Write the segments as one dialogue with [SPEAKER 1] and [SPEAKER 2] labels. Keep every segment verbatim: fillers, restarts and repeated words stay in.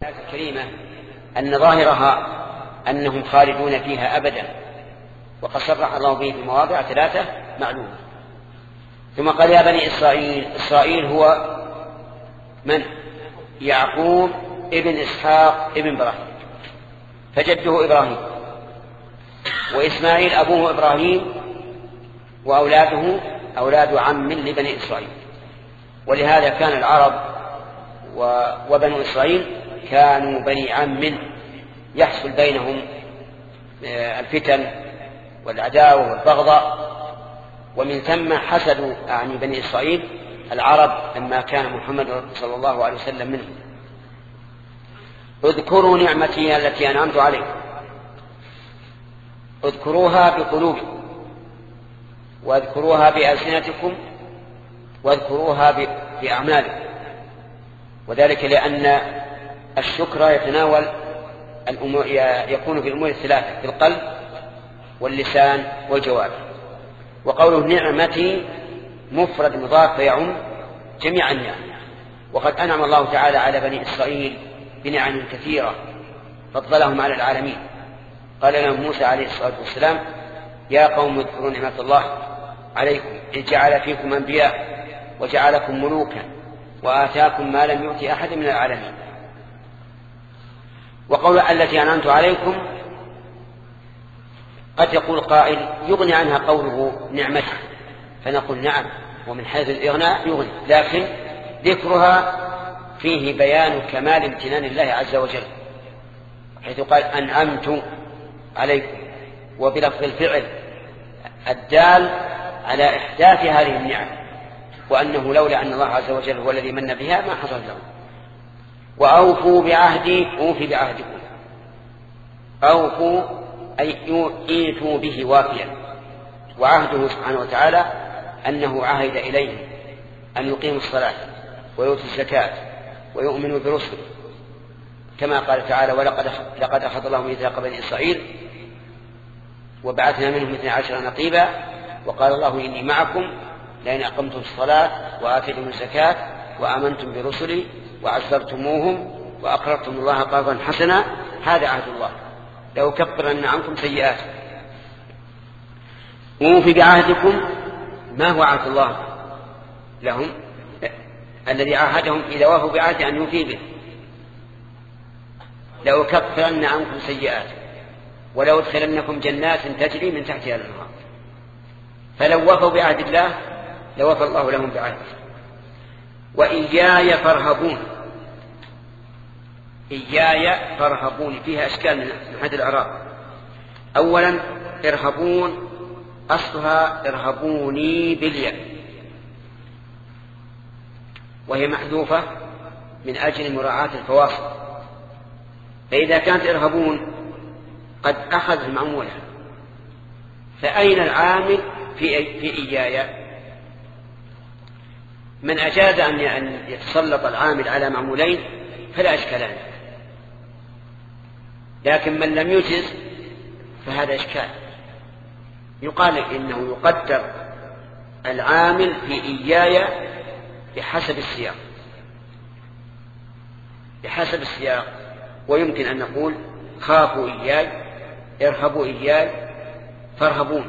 [SPEAKER 1] الآية الكريمة أن ظاهرها أنهم خالدون فيها أبدا، وقد صرح الله به في مواضع ثلاثة معلومة. ثم قال يا بني إسرائيل. إسرائيل هو من؟ يعقوب ابن إسحاق ابن إبراهيم، فجده إبراهيم، وإسماعيل أبوه إبراهيم، وأولاده أولاد عم لبني إسرائيل. ولهذا كان العرب وبنو إسرائيل كانوا بني عم يحصل بينهم الفتن والعداوة والبغضاء، ومن ثم حسدوا عن بني إسرائيل العرب لما كان محمد صلى الله عليه وسلم منهم. اذكروا نعمتي التي أنعمت عليكم، اذكروها بقلوبكم، واذكروها بألسنتكم، واذكروها بأعمالكم. وذلك لأن الشكر يتناول الأمور، يكون في الأمور الثلاثة، في القلب واللسان والجوارح. وقوله نعمتي مفرد مضاف فيعم جميع النعم. وقد أنعم الله تعالى على بني إسرائيل بنعم كثيرة فضلهم على العالمين. قال لهم موسى عليه الصلاة والسلام يا قوم اذكروا نعمة الله عليكم إذ جعل فيكم أنبياء وجعلكم ملوكا وآتاكم ما لم يؤت أحد من العالمين. وقول التي أنعمت عليكم قد يقول قائل يغني عنها قوله نعمته، فنقول نعم، ومن حيث الإغناء يغني، لكن ذكرها فيه بيان كمال امتنان الله عز وجل، حيث قال أنعمت عليكم، وبلفظ الفعل الدال على إحداث هذه النعم، وأنه لولا أن الله عز وجل هو الذي من بها ما حصل له. وأوفوا بعهدي أوفي بعهدكم، أوفوا أي إيتوا به وافيا. وعهده سبحانه وتعالى أنه عهد إليهم أن يقيموا الصلاة ويؤتوا الزكاة ويؤمنوا برسله، كما قال تعالى ولقد لقد أخذ الله ميثاق بني إسرائيل وبعثنا منهم اثني عشر نقيبا وقال الله إني معكم لئن أقمتم الصلاة وآتيتم الزكاة وآمنتم برسلي وعزرتموهم وأقرضتم الله قرضا حسنا هذا عهد الله لأكفرن عنكم سيئاتكم. أوفي بعهدكم، ما هو عهد الله لهم؟ الذي عاهدهم إذا وافوا بعهده أن يوفي به. لأكفرن عنكم سيئاتكم ولأدخلنكم جنات تجري من تحتها الأنهار. فلو وفوا بعهد الله لوفى الله لهم بعهده. وإياي فارهبون، إياي فارهبون فيها أشكال من حد الإعراب. أولا ارهبون أصلها ارهبوني بالياء، وهي محذوفة من أجل مراعاة الفواصل. فإذا كانت ارهبون قد أخذ المعمولة، فأين العامل في في إياي؟ من أجاز أن يتسلط العامل على معمولين فلا إشكالان، لكن من لم يجز فهذا إشكال. يقال إنه يقدر العامل في إياي بحسب السياق، بحسب السياق. ويمكن أن نقول خافوا إياي، ارهبوا إياي، فارهبون.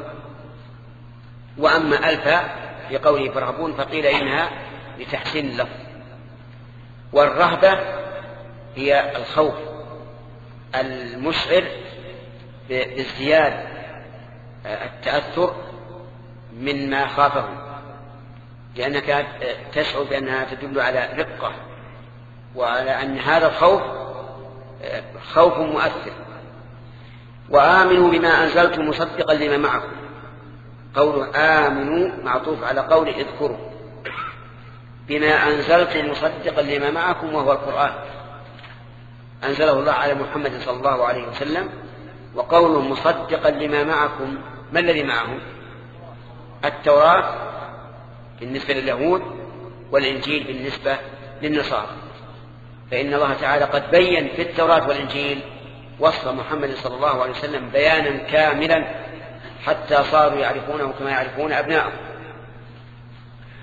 [SPEAKER 1] وأما ألفا في قوله فارهبون فقيل إنها لتحسين اللفظ. والرهبة هي الخوف المشعر بازدياد التأثر مما خافه، لأنك تشعر بأنها تدل على رقة وعلى أن هذا الخوف خوف مؤثر. وآمنوا بما أنزلت مصدقا لما معكم، قول آمنوا معطوف على قول اذكروا بما أنزلت مصدقا لما معكم، وهو القرآن أنزله الله على محمد صلى الله عليه وسلم. وقوله مصدقا لما معكم، ما الذي معهم؟ التوراة بالنسبة لليهود والإنجيل بالنسبة للنصارى. فإن الله تعالى قد بين في التوراة والإنجيل وصف محمد صلى الله عليه وسلم بيانا كاملا حتى صاروا يعرفونه كما يعرفون أبنائهم.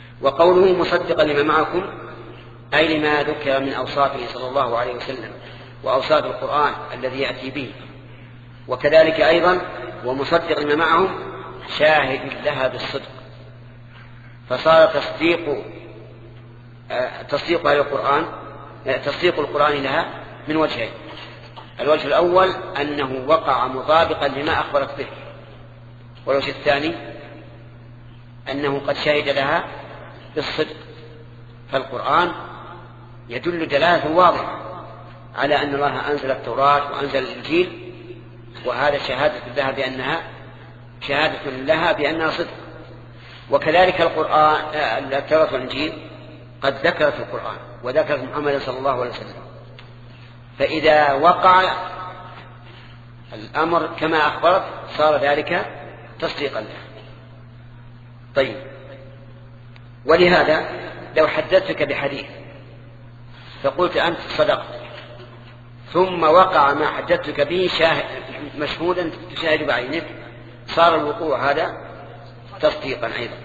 [SPEAKER 1] وقوله مصدقا لما معكم أي لما ذكر من أوصافه صلى الله عليه وسلم وأوصاف القرآن الذي يأتي به، وكذلك أيضا ومصدق لما معهم شاهد لها بالصدق. فصار تصديق تصديق هذا القرآن تصديق القرآن لها من وجهين: الوجه الأول أنه وقع مطابقا لما أخبرت به، والوجه الثاني أنه قد شهد لها بالصدق. فالقرآن يدل دلالة واضحة على أن الله أنزل التوراة وأنزل الإنجيل، وهذا شهادة لها بأنها شهادة لها بأنها صدق. وكذلك القرآن التوراة والإنجيل قد ذكرت القرآن وذكرت محمد صلى الله عليه وسلم، فإذا وقع الأمر كما أخبرت صار ذلك تصديقا له. طيب، ولهذا لو حدثتك بحديث فقلت أنت صدقت، ثم وقع ما حدثتك به شاهد مشهودا تشاهد بعينك، صار الوقوع هذا تصديقا أيضا.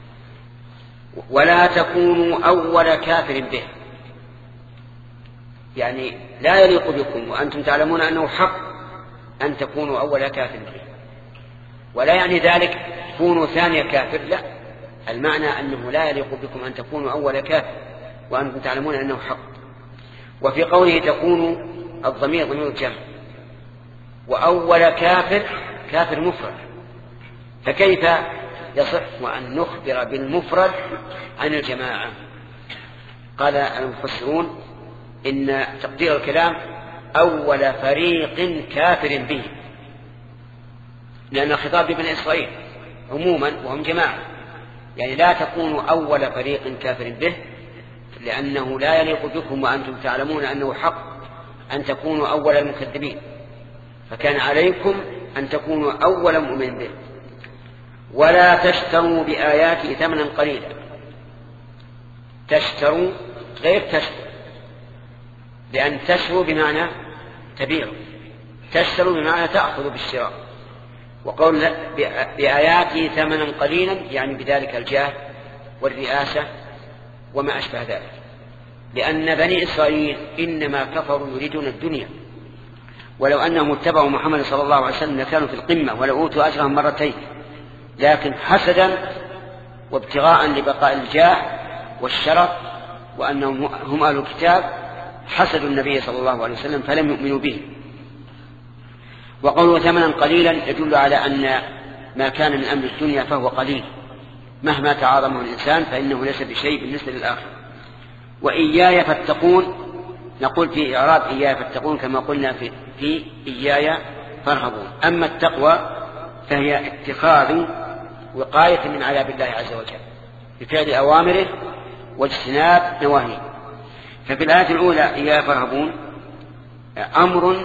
[SPEAKER 1] ولا تكونوا أول كافر به، يعني لا يليق بكم وأنتم تعلمون أنه حق أن تكونوا أول كافر به، ولا يعني ذلك كونوا ثاني كافر، لا، المعنى أنه لا يليق بكم أن تكونوا أول كافر وأنتم تعلمون أنه حق. وفي قوله تكونوا الضمير ضمير الجمع، وأول كافر كافر مفرد، فكيف يصح أن نخبر بالمفرد عن الجماعة؟ قال المفسرون إن تقدير الكلام أول فريق كافر به، لأن الخطاب لبني إسرائيل عموما وهم جماعة، يعني لا تكونوا أول فريق كافر به، لأنه لا يليق بكم وأنتم تعلمون أنه حق أن تكونوا أول المكذبين، فكان عليكم أن تكونوا أول مؤمن به. ولا تشتروا بآياتي ثمنا قليلا، تشتروا غير تشتروا، لأن تشتروا بمعنى تبيعوا، تشتروا بمعنى تأخذوا بالشراء. وقول بآياتي ثمنا قليلا يعني بذلك الجاه والرئاسة وما أشبه ذلك، لأن بني إسرائيل إنما كفروا يريدون الدنيا، ولو أنهم اتبعوا محمد صلى الله عليه وسلم لكانوا في القمة ولو أوتوا أجرهم مرتين، لكن حسدا وابتغاء لبقاء الجاه والشرف وأنهم هم أهل الكتاب حسدوا النبي صلى الله عليه وسلم فلم يؤمنوا به. وقولوا ثمنا قليلا يدل على أن ما كان من أمر الدنيا فهو قليل، مهما تعاظمه الإنسان فإنه ليس بشيء بالنسبة للآخر. وإياي فاتقون، نقول في إعراب إياي فاتقون كما قلنا في, في إياي فارهبون. أما التقوى فهي اتخاذ وقاية من عذاب الله عز وجل بفعل أوامره واجتناب نواهيه. ففي الآية الأولى إياي فارهبون أمر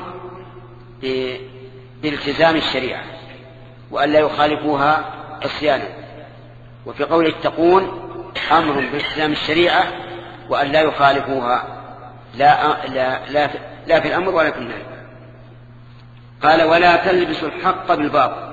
[SPEAKER 1] بالتزام الشريعة وأن لا يخالفوها عصيانا، وفي قول اتقون أمر بالتزام الشريعة وأن لا يخالفوها لا, لا, لا, لا في الأمر ولا في النهي. قال ولا تلبسوا الحق بالباطل،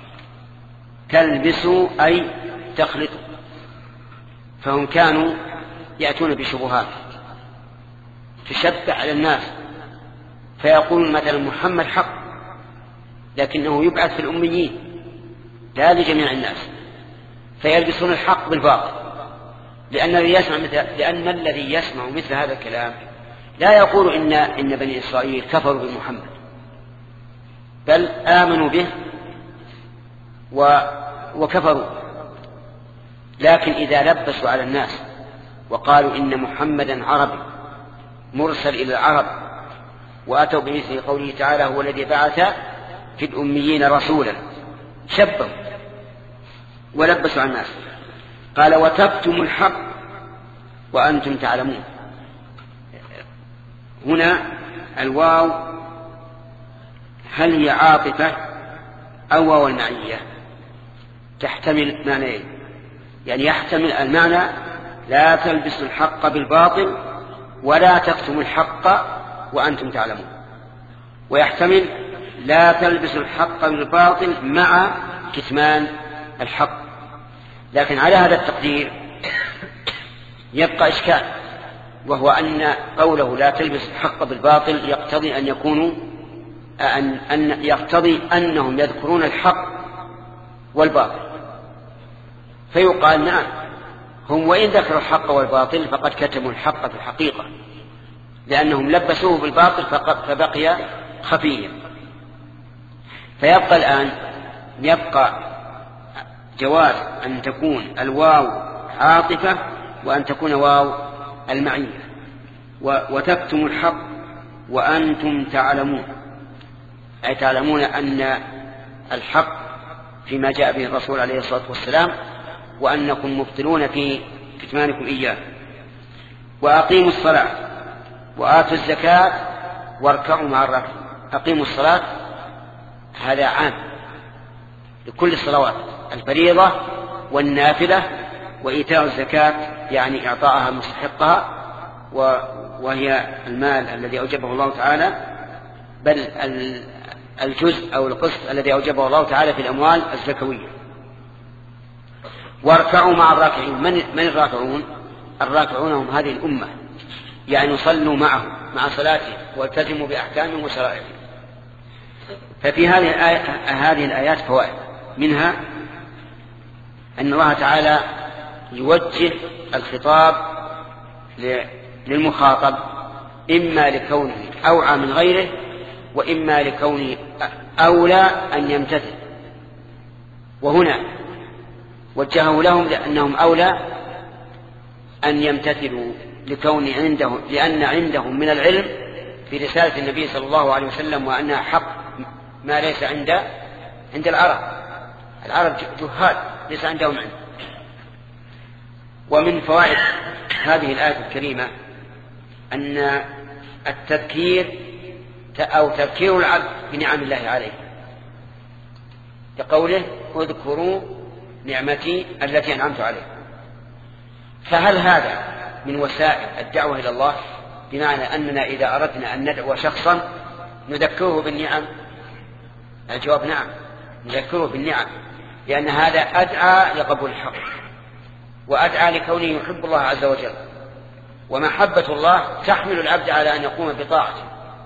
[SPEAKER 1] تلبسوا أي تخلطوا، فهم كانوا يأتون بشبهات تشبه على الناس، فيقول مثلا محمد حق لكنه يبعث في الأميين لا لجميع الناس، فيلبسون الحق بالباطل، لأن الذي يسمع مثل لأن الذي يسمع مثل هذا الكلام لا يقول إن إن بني إسرائيل كفروا بمحمد، بل آمنوا به وكفروا. لكن إذا لبسوا على الناس وقالوا إن محمدا عربي مرسل إلى العرب وأتوا بمثل قوله تعالى هو الذي بعث في الأميين رسولا، شبهوا ولبسوا على الناس. قال وتكتموا الحق وأنتم تعلمون. هنا الواو هل هي عاطفة أو واو المعية؟ تحتمل معنيين، يعني يحتمل المعنى لا تلبسوا الحق بالباطل ولا تكتموا الحق وأنتم تعلمون، ويحتمل لا تلبسوا الحق بالباطل مع كتمان الحق. لكن على هذا التقدير يبقى إشكال، وهو أن قوله لا تلبس الحق بالباطل يقتضي أن يكونوا أن, أن يقتضي أنهم يذكرون الحق والباطل، فيقال نعم هم وإن ذكروا الحق والباطل فقد كتموا الحق في الحقيقة، لأنهم لبسوه بالباطل فبقي خفيا. فيبقى الآن يبقى جواز أن تكون الواو عاطفة وأن تكون واو المعية، وتكتم الحق وأنتم تعلمون، أي تعلمون أن الحق فيما جاء به الرسول عليه الصلاة والسلام وأنكم مبطلون في كتمانكم إياه. وأقيموا الصلاة وآتوا الزكاة واركعوا مع الراكعين. أقيموا الصلاة هذا عام لكل الصلوات، الفريضة والنافلة، وإيتاء الزكاة يعني إعطاءها مستحقها، وهي المال الذي أوجبه الله تعالى، بل الجزء أو القسط الذي أوجبه الله تعالى في الأموال الزكوية. واركعوا مع الراكعين. من, من الراكعون؟ الراكعون هم هذه الأمة، يعني صلوا معهم مع صلاتهم والتزموا بأحكامهم وشرائعهم. ففي هذه الآية هذه الآيات فوائد، منها أن الله تعالى يوجه الخطاب للمخاطب إما لكونه أوعى من غيره، وإما لكونه أولى أن يمتثل. وهنا وجهه لهم لأنهم أولى أن يمتثلوا لكون عندهم، لأن عندهم من العلم في رسالة النبي صلى الله عليه وسلم، وأنها حق ما ليس عند عند العرب. العرب جهال ليس عندهم علم. ومن فوائد هذه الآية الكريمة أن التذكير أو تذكير العبد بنعم الله عليه، كقوله اذكروا نعمتي التي أنعمت عليه. فهل هذا من وسائل الدعوة إلى الله؟ بمعنى أننا إذا أردنا أن ندعو شخصا نذكره بالنعم؟ الجواب نعم، نذكره بالنعم، لأن هذا أدعى لقبول الحق، وأدعى لكونه يحب الله عز وجل. ومحبة الله تحمل العبد على أن يقوم بطاعته.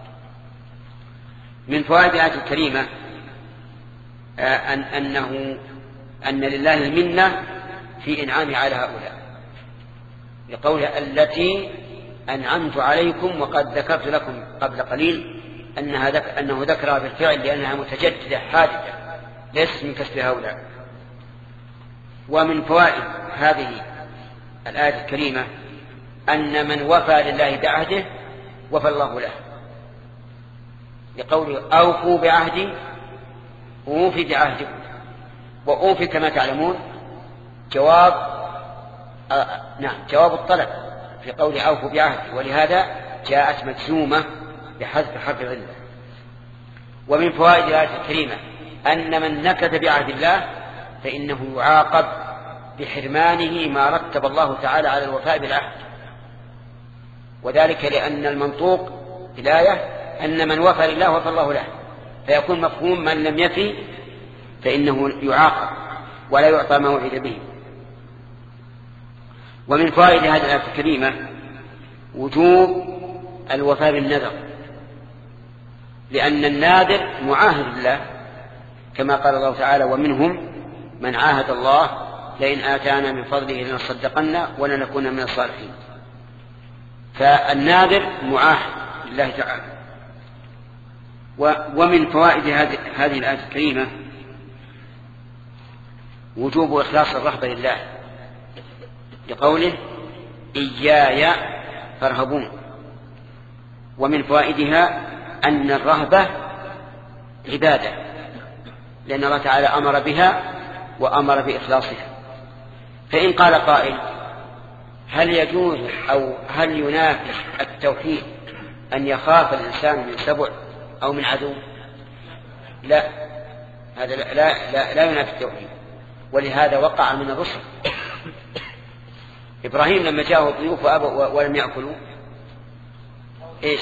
[SPEAKER 1] من فوائد الآية الكريمة أن أنه أن لله المنة في إنعام على هؤلاء، لقوله التي أنعمت عليكم، وقد ذكرت لكم قبل قليل أنها ذك... أنه ذكرها بالفعل لأنها متجددة حادثة ليست من كسب هؤلاء. ومن فوائد هذه الآية الكريمة أن من وفى لله بعهده وفى الله له، لقوله أوفوا بعهدي أوفي بعهدكم. وأوفي كما تعلمون جواب آه نعم جواب الطلب في قول أوفوا بعهدي، ولهذا جاءت مجزومة بحذف حرف العلة. ومن فوائد الآية الكريمة أن من نكث بعهد الله فإنه يعاقب بحرمانه ما رتب الله تعالى على الوفاء بالعهد، وذلك لأن المنطوق في الآية أن من وفى لله وفى الله له، فيكون مفهوم من لم يفي فإنه يعاقب ولا يعطى ما وعد به. ومن فوائد هذه الآية الكريمة وجوب الوفاء بالنذر، لأن الناذر معاهد الله، كما قال الله تعالى ومنهم من عاهد الله لئن آتانا من فضله لنصدقن ولنكون من الصالحين. فالناذر معاهد لله تعالى. ومن فوائد هذه الآية الكريمة وجوب إخلاص الرهبة لله، لقوله إياي فارهبون. ومن فوائدها أن الرهبة عبادة، لأن الله تعالى أمر بها وأمر بإخلاصها. فإن قال قائل هل يجوز أو هل ينافي التوحيد أن يخاف الإنسان من سبع أو من عدو؟ لا، هذا لا, لا, لا, لا ينافي التوحيد، ولهذا وقع من الرسل. إبراهيم لما جاءه الضيوف وأبوا ولم يأكلوا إيش؟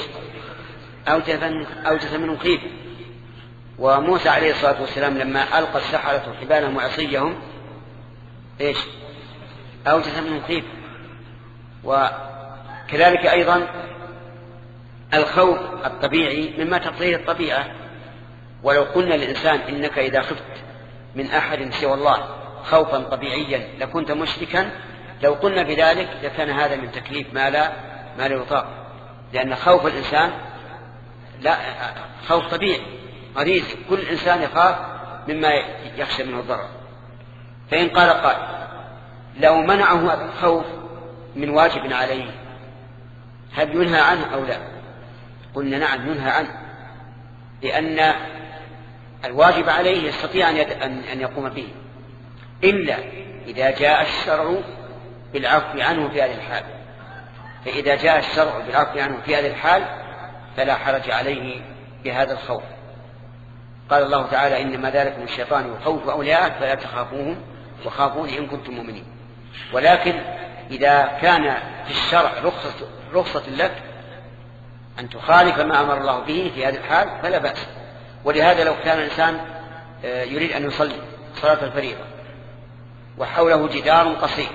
[SPEAKER 1] أوجس منهم خيفة. وموسى عليه الصلاة والسلام لما ألقى السحرة حبالهم وعصيهم إيش؟ أوجس منهم خيفة. كذلك أيضا الخوف الطبيعي مما تقتضيه الطبيعة. ولو قلنا للإنسان إنك إذا خفت من أحد سوى الله خوفا طبيعيا لكنت مشركا، لو قلنا بذلك لكان هذا من تكليف ما لا ما لا يطاق، لأن خوف الإنسان لا خوف طبيعي غريزي، كل إنسان يخاف مما يخشى منه الضرر. فإن قال قائل لو منعه هذا الخوف من واجب عليه هل ينهى عنه أو لا؟ قلنا نعم ينهى عنه، لأن الواجب عليه يستطيع أن يقوم به إلا إذا جاء الشرع بالعفو عنه في هذه الحال. فإذا جاء الشرع بالعفو عنه في هذه الحال فلا حرج عليه بهذا الخوف. قال الله تعالى إنما ذلكم الشيطان يخوف أولياءه فلا تخافوهم وخافون إن كنتم مؤمنين. ولكن إذا كان في الشرع رخصة, رخصة لك أن تخالف ما أمر الله به في هذه الحال فلا بأس. ولهذا لو كان الإنسان يريد أن يصلي صلاة الفريضة وحوله جدار قصير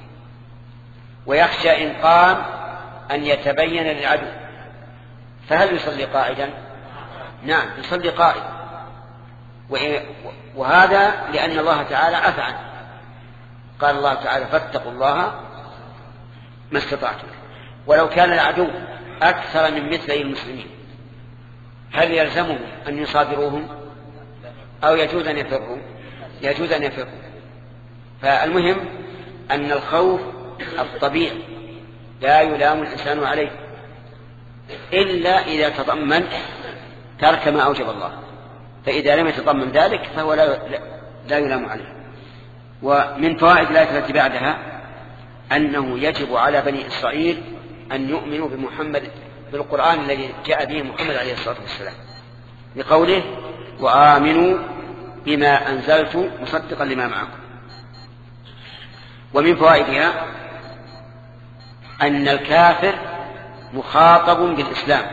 [SPEAKER 1] ويخشى إن قام أن يتبين للعدو، فهل يصلي قاعدا؟ نعم يصلي قائد، وهذا لأن الله تعالى عفى عنه. قال الله تعالى فاتقوا الله ما استطعتم. ولو كان العدو أكثر من مثلي المسلمين هل يلزمهم أن يصادروهم أو يجوز أن يفروا؟ يجوز أن يفروا. فالمهم أن الخوف الطبيعي لا يلام الإنسان عليه إلا إذا تضمن ترك ما أوجب الله، فإذا لم يتضمن ذلك فهو لا, لا يلام عليه. ومن فوائد الآية التي بعدها أنه يجب على بني إسرائيل أن يؤمنوا بمحمد بالقرآن الذي جاء به محمد عليه الصلاة والسلام، لقوله وآمنوا بما أنزلت مصدقا لما معكم. ومن فوائدها أن الكافر مخاطب بالإسلام،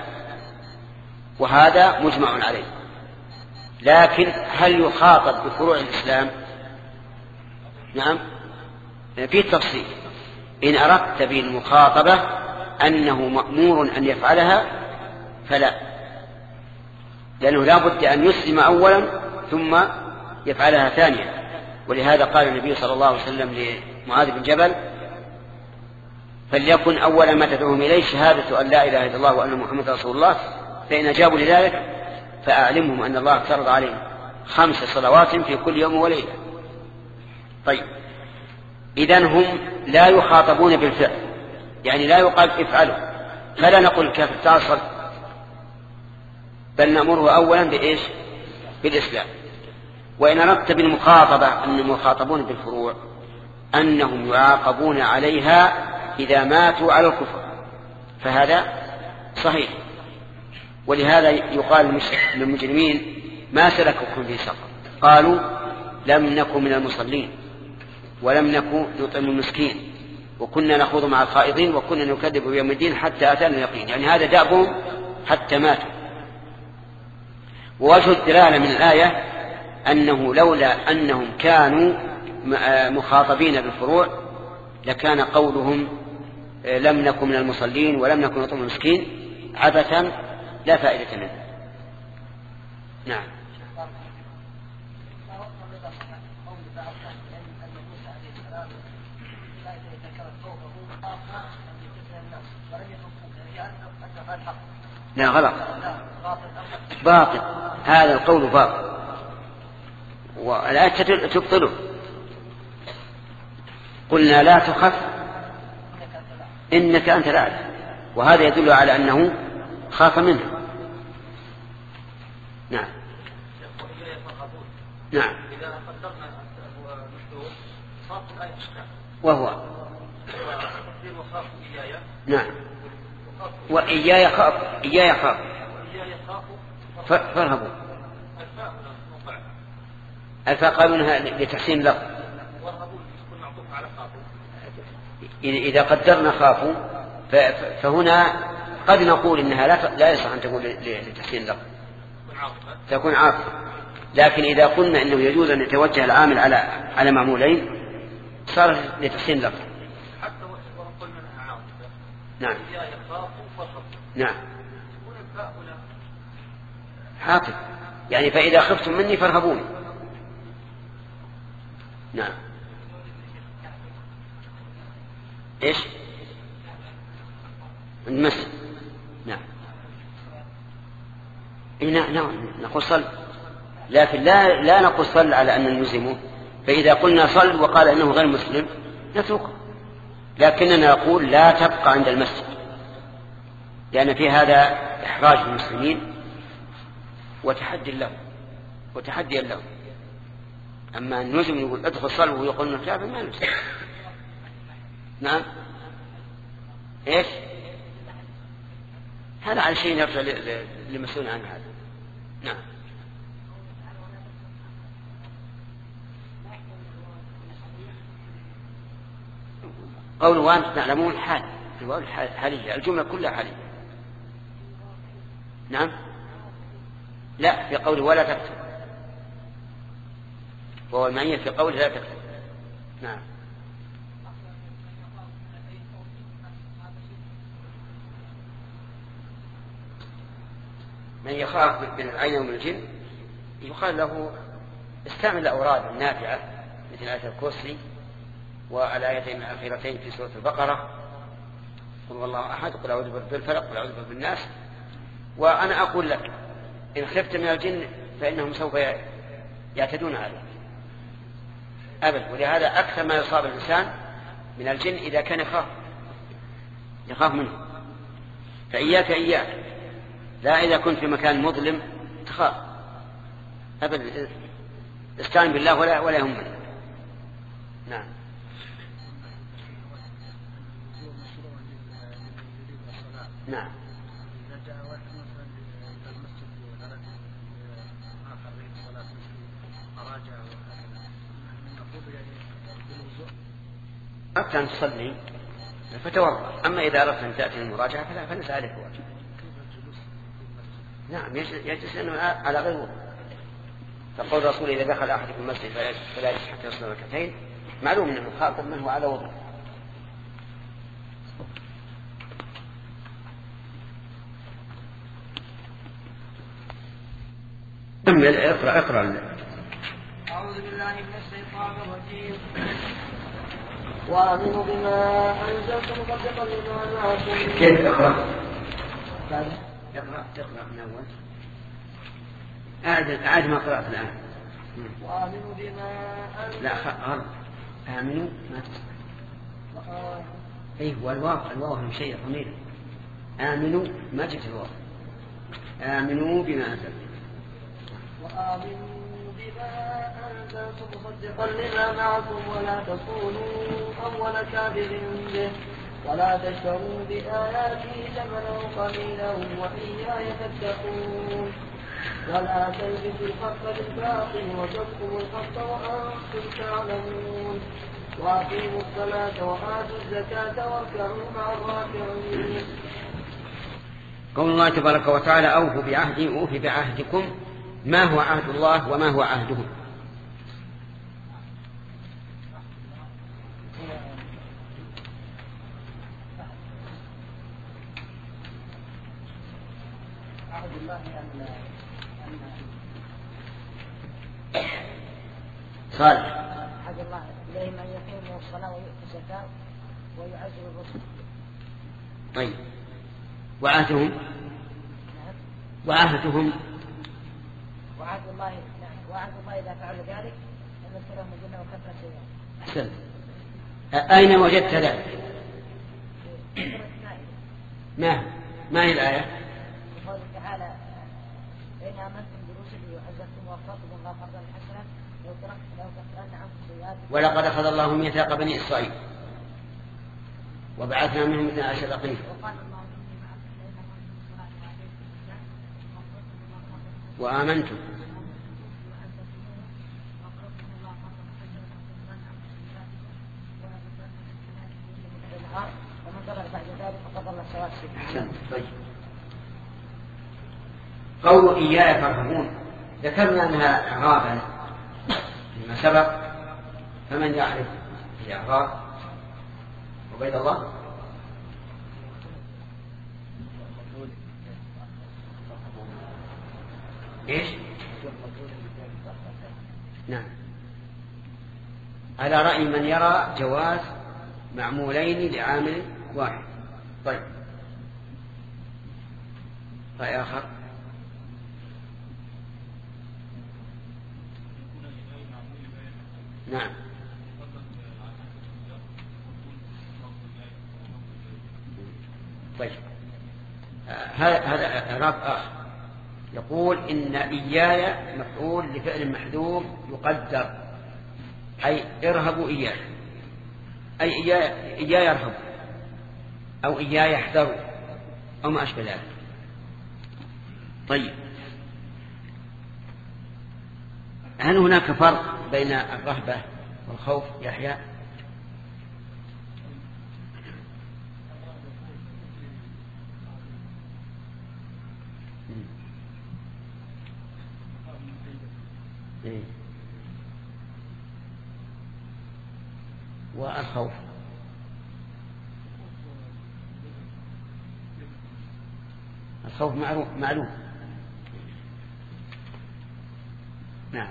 [SPEAKER 1] وهذا مجمع عليه، لكن هل يخاطب بفروع الإسلام؟ نعم في تفصيل. إن أردت بالمخاطبة أنه مأمور أن يفعلها فلا، لأنه لا بد أن يسلم أولا ثم يفعلها ثانيا. ولهذا قال النبي صلى الله عليه وسلم لمعاذ بن جبل فليكن أول ما تدعوهم إليه شهادة أن لا إله إلا الله وأن محمد رسول الله، فإن أجابوا لذلك فأعلمهم أن الله افترض عليهم خمس صلوات في كل يوم وليلة. طيب إذن هم لا يخاطبون بالفعل، يعني لا يقال افعلوا، فلا نقول الكافر تعصر، بل نأمره أولا بإيش؟ بالإسلام. وإن أردت بالمخاطبة أنهم يخاطبون بالفروع أنهم يعاقبون عليها إذا ماتوا على الكفر، فهذا صحيح. ولهذا يقال للمجرمين ما سلككم في سقر؟ قالوا لم نكن من المصلين ولم نكن نطعم المسكين وكنا نخوض مع الخائضين وكنا نكذب بيوم الدين حتى أتانا اليقين، يعني هذا دأبهم حتى ماتوا. ووجه الدلالة من الآية أنه لولا أنهم كانوا مخاطبين بالفروع لكان قولهم لم نكن من المصلين ولم نكن نطعم المسكين عبثا لا فائدة منه. نعم. لا غلط، باطل، هذا القول باطل والآية تبطله. قلنا لا تخف إنك أنت الأعلى، وهذا يدل على أنه خاف منه. نعم نعم. وهو نعم وإياي خاف، إياي خاف فارهبوا. الفاء قالونها لتحسين لفظ، إذا قدرنا خافوا فهنا قد نقول إنها لا يصح أن تقول لتحسين لفظ تكون عاطفة، لكن إذا قلنا إنه يجوز أن يتوجه العامل على على معمولين صار لتحسين لفظ. نعم نعم حاطب يعني فإذا خفتم مني فارهبوني. نعم إيش المسجد. نعم نعم نقول صل، لكن لا لا نقول صل على أن نلزمه، فإذا قلنا صل وقال إنه غير مسلم نتركه، لكننا نقول لا تبقى عند المسجد، لأن في هذا إحراج المسلمين وتحدي له وتحديا له. أما النجم يقول ادخل صل ويقول إنه كافر ما نسلم. نعم إيش هذا على شيء يرجع لمسؤول عن هذا. نعم قول وأنتم تعلمون حال حالية، الجملة كلها حالية. نعم لا في قوله ولا تكتب، وهو المعنية في قوله لا تكتب. نعم من يخاف من العين ومن الجن يقال له استعمل الأوراد النافعة مثل آية الكرسي والآيتين الأخيرتين في سورة البقرة قل والله أحد قل أعوذ برب الفلق قل أعوذ برب الناس. وأنا أقول لك إن خفت من الجن فإنهم سوف يعتدون عليك أبدا، ولهذا أكثر ما يصاب الإنسان من الجن إذا كان يخاف يخاف منه. فإياك إياك لا إذا كنت في مكان مظلم تخاف أبدا، استعن بالله ولا ولا يهمك. نعم نعم أردت أن تصلي فتوضأ، أما إذا أردت أن تأتي المراجعة فلا فليس عليك واجب. نعم يجلس أنه على غير وضوء. فقول الرسول إذا دخل أحدكم المسجد فلا يجلس حتى يصلي ركعتين، معلوم أنه خاطب من هو على وضوء. اقرأ اقرأ.
[SPEAKER 2] أعوذ بالله من الشيطان الرجيم. وآمنوا بما أنزلت مصدقا لما معكم.
[SPEAKER 1] كيف اقرأ؟ اقرأ تقرأ من أول. أعد أعد ما قرأت الآن.
[SPEAKER 2] وآمنوا بما أنزلت.
[SPEAKER 1] لا غلط. آمنوا ما تسمع. أيه والواو الواو هم شيء ضمير. آمنوا ما جت الواو. آمنوا بما أنزلت.
[SPEAKER 2] وآمنوا بما أنزلت مصدقا لما معكم ولا تكونوا أول كافر به ولا تشتروا بآياتي ثمنا قليلا وإياي فاتقون ولا تلبسوا الحق بالباطل وتكتموا الحق وأنتم تعلمون وأقيموا الصلاة وآتوا الزكاة واركعوا مع الراكعين.
[SPEAKER 1] قول الله تبارك وتعالى أوفوا بعهدي أوفي بعهدكم. ما هو عهد الله وما هو عهدهم؟
[SPEAKER 2] عهد الله أن
[SPEAKER 1] صالح.
[SPEAKER 2] عهد الله إليهم أن يقيموا الصلاة ويؤتوا الزكاة ويعزوا الرسل.
[SPEAKER 1] طيب وعهدهم وعهدهم
[SPEAKER 2] وعهد الله نعم وعهد الله إذا فعلوا ذلك أن يدخلهم الجنة وكفر سيئا.
[SPEAKER 1] أحسنت. أين وجدت ذلك؟ ما ما هي الآية؟
[SPEAKER 2] قوله تعالى فإن آمنتم برسلي وعزرتم وأقرضتم الله قرضا حسنا لو تركت لو كفرن عنكم سيئاتكم.
[SPEAKER 1] ولقد أخذ الله ميثاق بني إسرائيل وبعثنا منهم اثنا عشر نقيبا. وآمنتم طيب. قول إياي فارهبون ذكرنا أنها إعرابا فيما سبق، فمن يعرف الإعراب؟ عبيد الله. إيش؟ نعم، على رأي من يرى جواز معمولين لعامل واحد. طيب، رأي آخر. نعم، طيب، هذا هذا إعراب آخر، يقول إن إياي مفعول لفعل محذوف يقدر، أي ارهبوا إياي، أي إياي, إياي ارهبوا أو إياي يحذروا أو ما أشبه ذلك. طيب، هل هناك فرق بين الرهبة والخوف يحيى؟ إيه؟ والخوف الخوف معروف معلوم. نعم،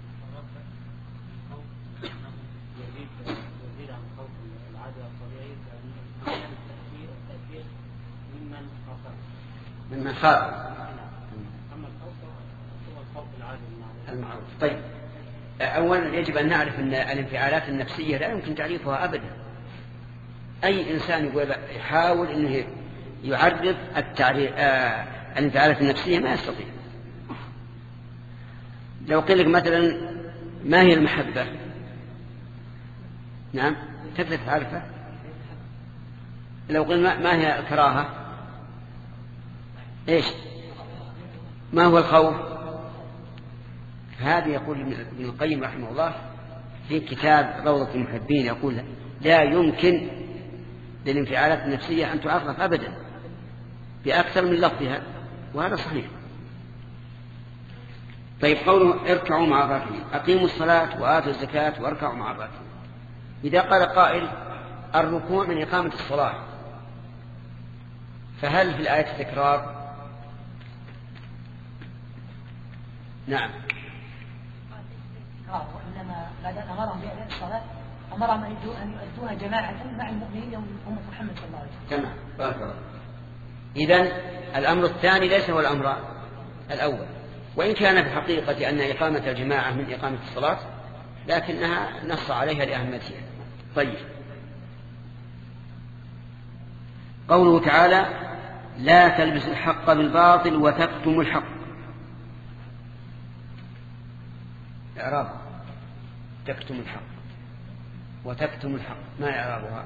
[SPEAKER 3] يزيد عن خوف العادة الطبيعي كأن التأثير ممن خاف
[SPEAKER 1] ممن خاف.
[SPEAKER 3] أما الخوف هو الخوف العادي
[SPEAKER 1] المعروف. طيب، أولا يجب أن نعرف أن الانفعالات النفسية لا يمكن تعريفها أبدا. أي إنسان يحاول أنه يعرف التعريف آه الانفعالات النفسية ما يستطيع. لو قيل لك مثلا ما هي المحبة، نعم تقدر تعرفها. لو قيل ما هي الكراهة، إيش ما هو الخوف؟ هذا يقول ابن القيم رحمه الله في كتاب روضة المحبين، يقول لا يمكن للانفعالات النفسية أن تعرف أبدا بأكثر من لفظها، وهذا صحيح. طيب، قوله اركعوا مع الراكعين، أقيموا الصلاة وآتوا الزكاة واركعوا مع الراكعين. إذا قال قائل الركوع من إقامة الصلاة، فهل في الآية تكرار؟ نعم،
[SPEAKER 2] وإنما بعد أن أمرهم بأداء الصلاة أمرهم أن يؤدوها جماعة مع المؤمنين أمة محمد صلى الله عليه وسلم.
[SPEAKER 1] تمام، بارك الله. إذن الأمر الثاني ليس هو الأمر الأول، وإن كان في الحقيقة أن إقامة الجماعة من إقامة الصلاة، لكنها نص عليها لأهميتها. طيب، قوله تعالى لا تلبس الحق بالباطل وتكتم الحق. إعراب تكتم الحق وتكتم الحق، ما إعرابها؟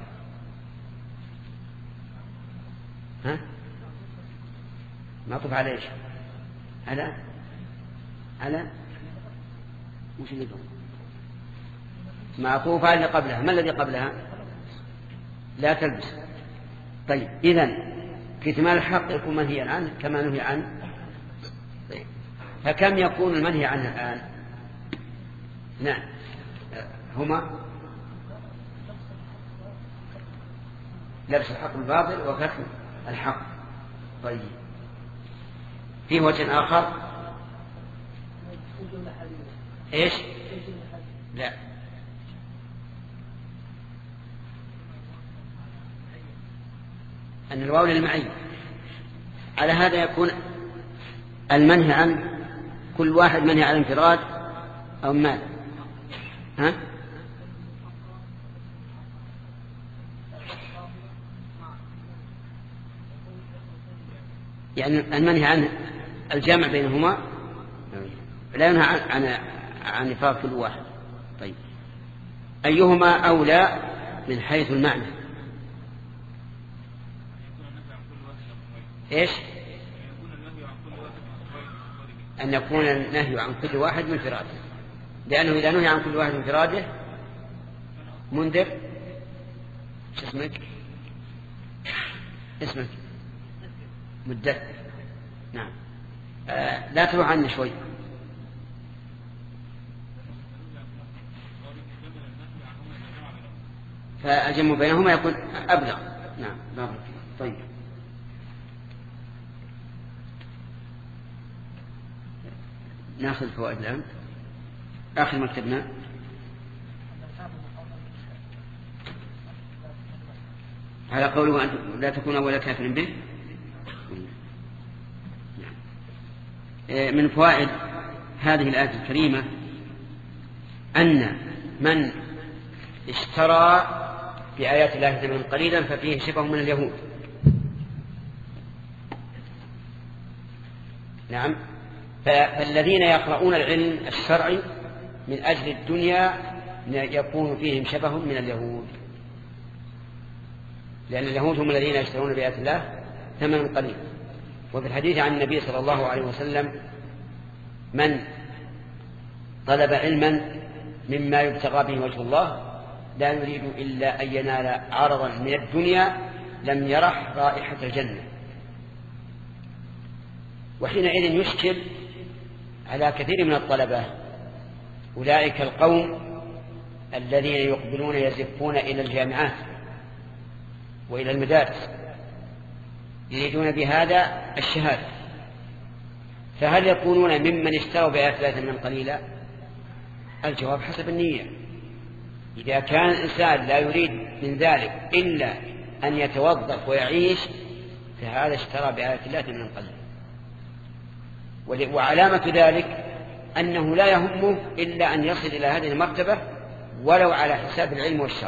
[SPEAKER 1] ها؟ معطوف على إيش؟ على على وش اللي قبل؟ معطوف على اللي قبلها. ما الذي قبلها؟ لا تلبس. طيب، إذن كتمان الحق يكون منهيا عنه كما نهي عنه. طيب، فكم يكون المنهي عنه الآن؟ نعم، هما لبس الحق بالباطل وكتم الحق. طيب، في وجه آخر إيش؟ لا، أن الواو للمعية. على هذا يكون المنهي عن كل واحد منهي عن انفراد أو مال. ها؟ يعني المنهي عن الجمع بينهما لا ينهى عن عن, عن إفراد كل واحد. طيب، أيهما أولى من حيث المعنى؟ إيش؟ أن يكون النهي عن كل واحد من انفراده، لأنه إذا نهي عن كل واحد من انفراده منذر شو اسمك؟ اسمك مدثر. نعم، آه لا تروح عني شوي. فالجمع بينهما يكون أبلغ. نعم، بارك. طيب، ناخذ فوائد الآن. آخر ما كتبنا على قوله أن لا تكون أول كافر به. من فوائد هذه الآية الكريمة أن من اشترى بآيات الله ثمنا قليلا ففيه شبه من اليهود. نعم. فالذين يقرؤون العلم الشرعي من أجل الدنيا يكون فيهم شبه من اليهود، لأن اليهود هم الذين يشترون بآيات الله ثمنا قليلا. وفي الحديث عن النبي صلى الله عليه وسلم من طلب علما مما يبتغى به وجه الله لا يريد إلا أن ينال عرضا من الدنيا لم يرح رائحة الجنة. وحينئذ يشكل على كثير من الطلبة أولئك القوم الذين يقبلون يزفون إلى الجامعات وإلى المدارس يريدون بهذا الشهادة، فهل يكونون ممن اشتروا بآيات الله ثمنا قليلا؟ الجواب حسب النية. إذا كان الإنسان لا يريد من ذلك إلا أن يتوظف ويعيش فهذا اشترى بآيات الله ثمنا قليلا. وعلامة ذلك أنه لا يهمه إلا أن يصل إلى هذه المرتبة ولو على حساب العلم والشر.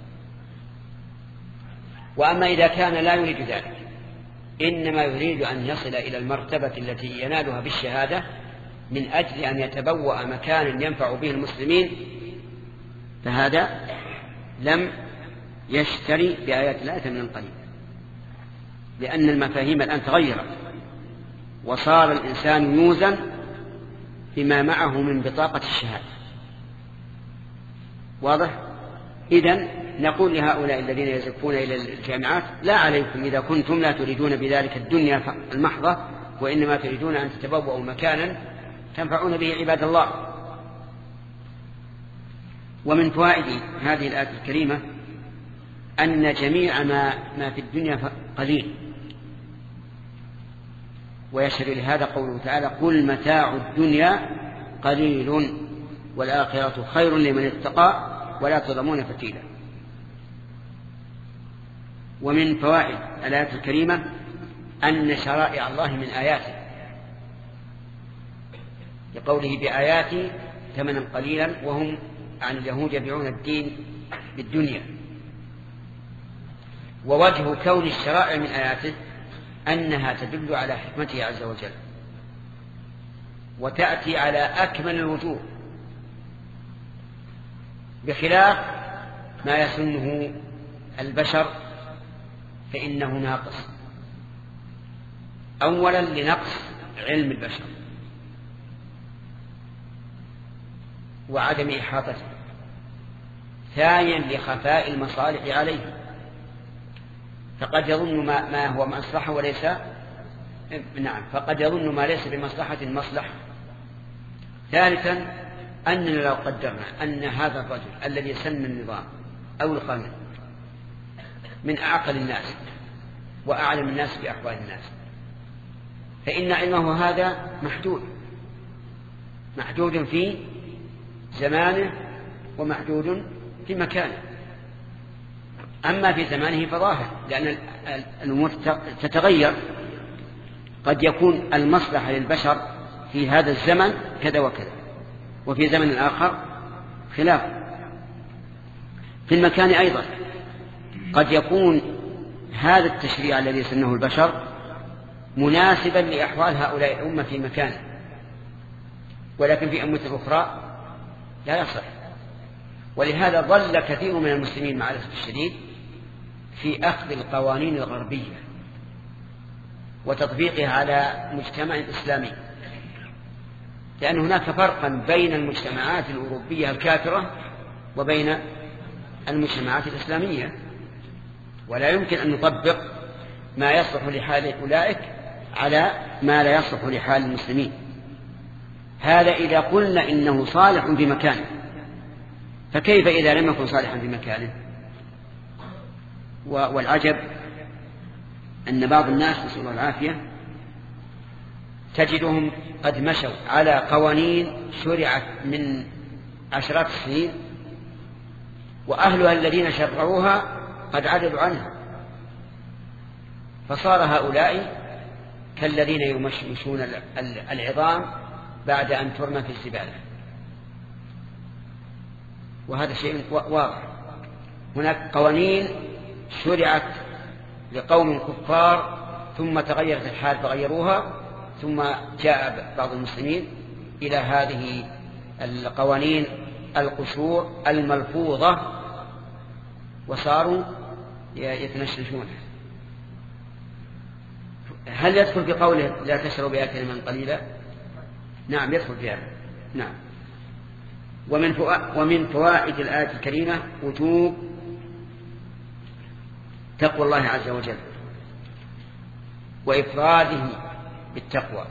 [SPEAKER 1] وأما إذا كان لا يريد ذلك إنما يريد أن يصل إلى المرتبة التي ينالها بالشهادة من أجل أن يتبوأ مكانا ينفع به المسلمين فهذا لم يشتري بآيات الله ثمنا قليلا، لأن المفاهيم الآن تغيرت وصار الإنسان يوزن بما معه من بطاقة الشهادة. واضح؟ إذن نقول لهؤلاء الذين يزفون إلى الجامعات لا عليكم إذا كنتم لا تريدون بذلك الدنيا المحضة وإنما تريدون أن تتبوأوا مكانا تنفعون به عباد الله. ومن فوائد هذه الآية الكريمة أن جميع ما, ما في الدنيا قليل، ويشهد لهذا قوله تعالى قل متاع الدنيا قليل والآخرة خير لمن اتقى ولا تظلمون فتيلا. ومن فوائد الآية الكريمة أن شرائع الله من آياته لقوله بآياتي ثمنا قليلا وهم عن اليهود يبيعون الدين بالدنيا. ووجه كون الشرائع من آياته أنها تدل على حكمته عز وجل وتأتي على أكمل الوجوه بخلاف ما يسنه البشر فإنه ناقص. أولا لنقص علم البشر وعدم إحاطته، ثانيا لخفاء المصالح عليه فقد يظن ما, ما هو مصلحة وليس نعم فقد يظن ما ليس بمصلحة مصلحة. ثالثا أننا لو قدرنا أن هذا الرجل الذي سن النظام أو القانون من أعقل الناس وأعلم الناس بأحوال الناس فإن علمه هذا محدود محدود في زمانه ومحدود في مكانه. أما في زمانه فظاهر لأن الأمور تتغير، قد يكون المصلحة للبشر في هذا الزمن كذا وكذا وفي زمن آخر خلاف. في المكان أيضا قد يكون هذا التشريع الذي سنه البشر مناسبا لأحوال هؤلاء الأمة في مكانه ولكن في أمة أخرى لا يصح. ولهذا ظل كثير من المسلمين مع الأسف الشديد في أخذ القوانين الغربية وتطبيقها على مجتمع إسلامي، لأن هناك فرقا بين المجتمعات الأوروبية الكافرة وبين المجتمعات الإسلامية، ولا يمكن أن نطبق ما يصلح لحال أولئك على ما لا يصلح لحال المسلمين. هذا إذا قلنا إنه صالح بمكانه، فكيف إذا لم يكن صالحا بمكانه؟ والعجب أن بعض الناس نسأل الله العافية تجدهم قد مشوا على قوانين شرعت من عشرات السنين، وأهلها الذين شرعوها قد عدلوا عنها، فصار هؤلاء كالذين يمشمشون العظام بعد أن ترمى في الزبالة. وهذا شيء واضح. هناك قوانين شرعت لقوم كفار ثم تغيرت الحال فغيروها، ثم جاء بعض المسلمين إلى هذه القوانين القشور الملفوظة وصاروا يتنشنشونها. هل يدخل في قوله لا تشروا بها كلما قليلا؟ نعم يدخل فيها. نعم. ومن ومن فوائد الآية الكريمة وجوب تقوى الله عز وجل وإفراده بالتقوى.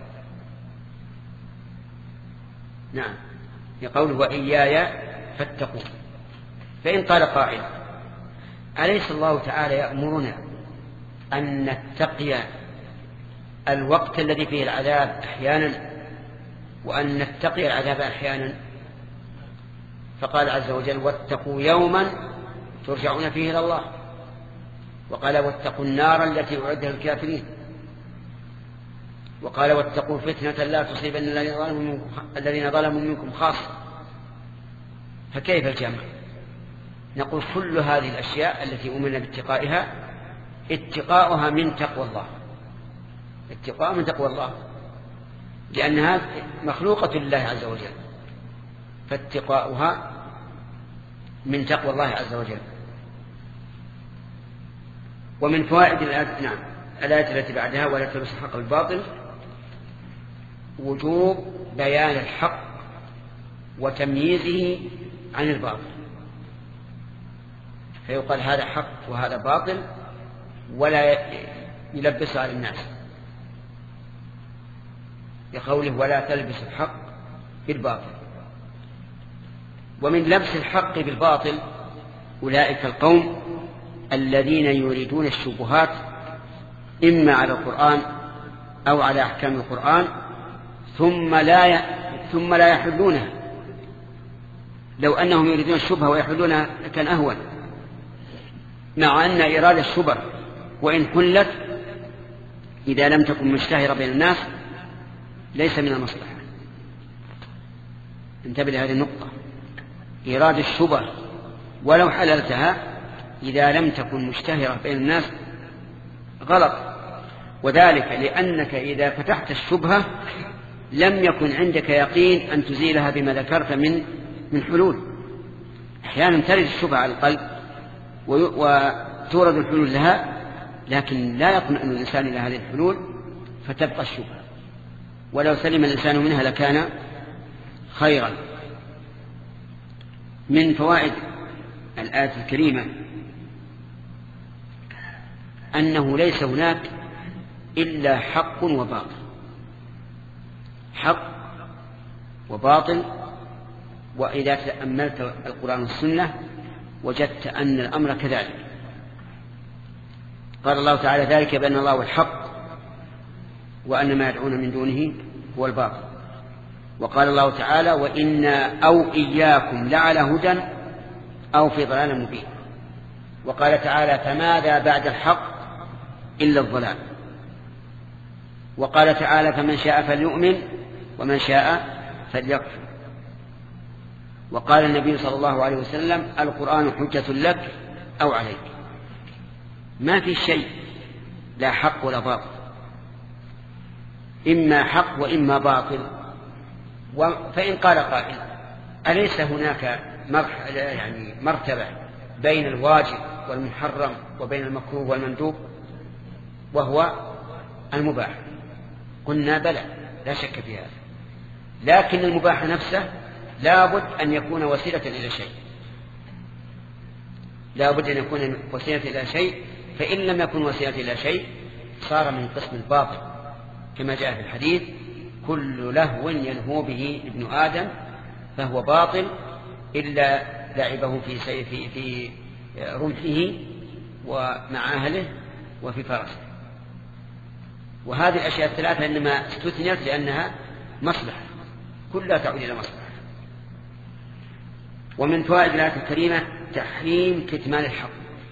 [SPEAKER 1] نعم، يقول وإياي فاتقون. فإن قال قائل أليس الله تعالى يأمرنا أن نتقي الوقت الذي فيه العذاب أحيانا وأن نتقي العذاب أحيانا؟ فقال عز وجل واتقوا يوما ترجعون فيه إلى الله، وقال واتقوا النار التي أعدها الكافرين، وقال واتقوا فتنة لا تصيبن الذين ظلموا منكم خاصة. فكيف الجمع؟ نقول كل هذه الأشياء التي أمرنا باتقائها اتقاؤها من تقوى الله، اتقاء من تقوى الله، لأنها مخلوقة لله عز وجل، فاتقاؤها من تقوى الله عز وجل. ومن فوائد الآية نعم الآية التي بعدها ولا تلبسوا الحق بالباطل وجوب بيان الحق وتمييزه عن الباطل، فيقال هذا حق وهذا باطل ولا يلبسه على الناس، بقوله ولا تلبسوا الحق بالباطل. ومن لبس الحق بالباطل أولئك القوم الذين يريدون الشبهات إما على القرآن أو على أحكام القرآن ثم لا ي... ثم لا يحلونها. لو أنهم يريدون الشبهة ويحلونها كان أهون، مع أن إرادة الشبهة وإن حلت إذا لم تكن مشتهرة بين الناس ليس من المصلحة. انتبه لهذه النقطة، إرادة الشبهة ولو حللتها إذا لم تكن مشتهرة بين الناس غلط، وذلك لأنك إذا فتحت الشبهة لم يكن عندك يقين أن تزيلها بما ذكرت من من حلول. أحيانا ترد الشبهة على القلب وتورد الحلول لها، لكن لا يطمئن الإنسان إلى هذه الحلول فتبقى الشبهة، ولو سلم الإنسان منها لكان خيرا. من فوائد الآية الكريمة أنه ليس هناك إلا حق وباطل، حق وباطل. وإذا تأملت القرآن والسنة وجدت أن الأمر كذلك. قال الله تعالى ذلك بأن الله هو الحق وأن ما يدعون من دونه هو الباطل. وقال الله تعالى وإنا أو إياكم لعلى هدى أو في ضلال مبين. وقال تعالى فماذا بعد الحق إلا الضلال. وقال تعالى فمن شاء فليؤمن ومن شاء فليكفر. وقال النبي صلى الله عليه وسلم القرآن حجة لك أو عليك. ما في شيء لا حق ولا باطل، إما حق وإما باطل. فإن قال قائل أليس هناك مرحلة يعني مرتبة بين الواجب والمحرم وبين المكروه والمندوب وهو المباح؟ قلنا بلى لا شك في هذا، لكن المباح نفسه لا بد أن يكون وسيلة إلى شيء، لا بد أن يكون وسيلة إلى شيء، فإن لم يكن وسيلة إلى شيء صار من قسم الباطل، كما جاء في الحديث كل لهو يلهو به ابن آدم فهو باطل إلا لعبه في في في رمحه ومع أهله وفي فرسه. وهذه الأشياء الثلاثة إنما استثنيت لأنها مصلحة، كلها تعود إلى مصلحة. ومن فوائد الآية الكريمة تحريم كتمان الحق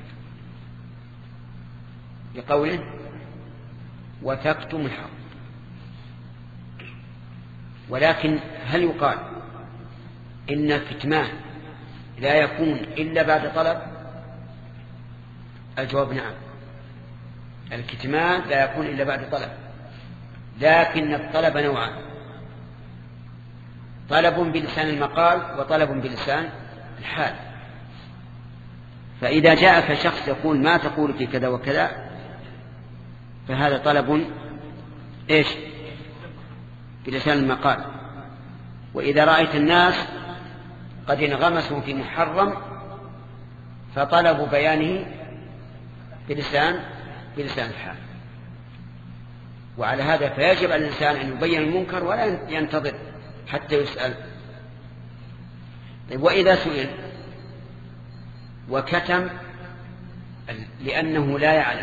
[SPEAKER 1] لقوله وتكتم الحق. ولكن هل يقال إن الكتمان لا يكون إلا بعد طلب؟ الجواب نعم، الكتمان لا يكون إلا بعد طلب، لكن الطلب نوعان: طلب بلسان المقال وطلب بلسان الحال. فإذا جاءك شخص يقول ما تقول في كذا وكذا فهذا طلب إيش؟ بلسان المقال. وإذا رأيت الناس قد انغمسوا في محرم فطلبوا بيانه بلسان بلسان الحال. وعلى هذا فيجب على الإنسان أن يبين المنكر ولا ينتظر حتى يسأل. طيب وإذا سئل وكتم لأنه لا يعلم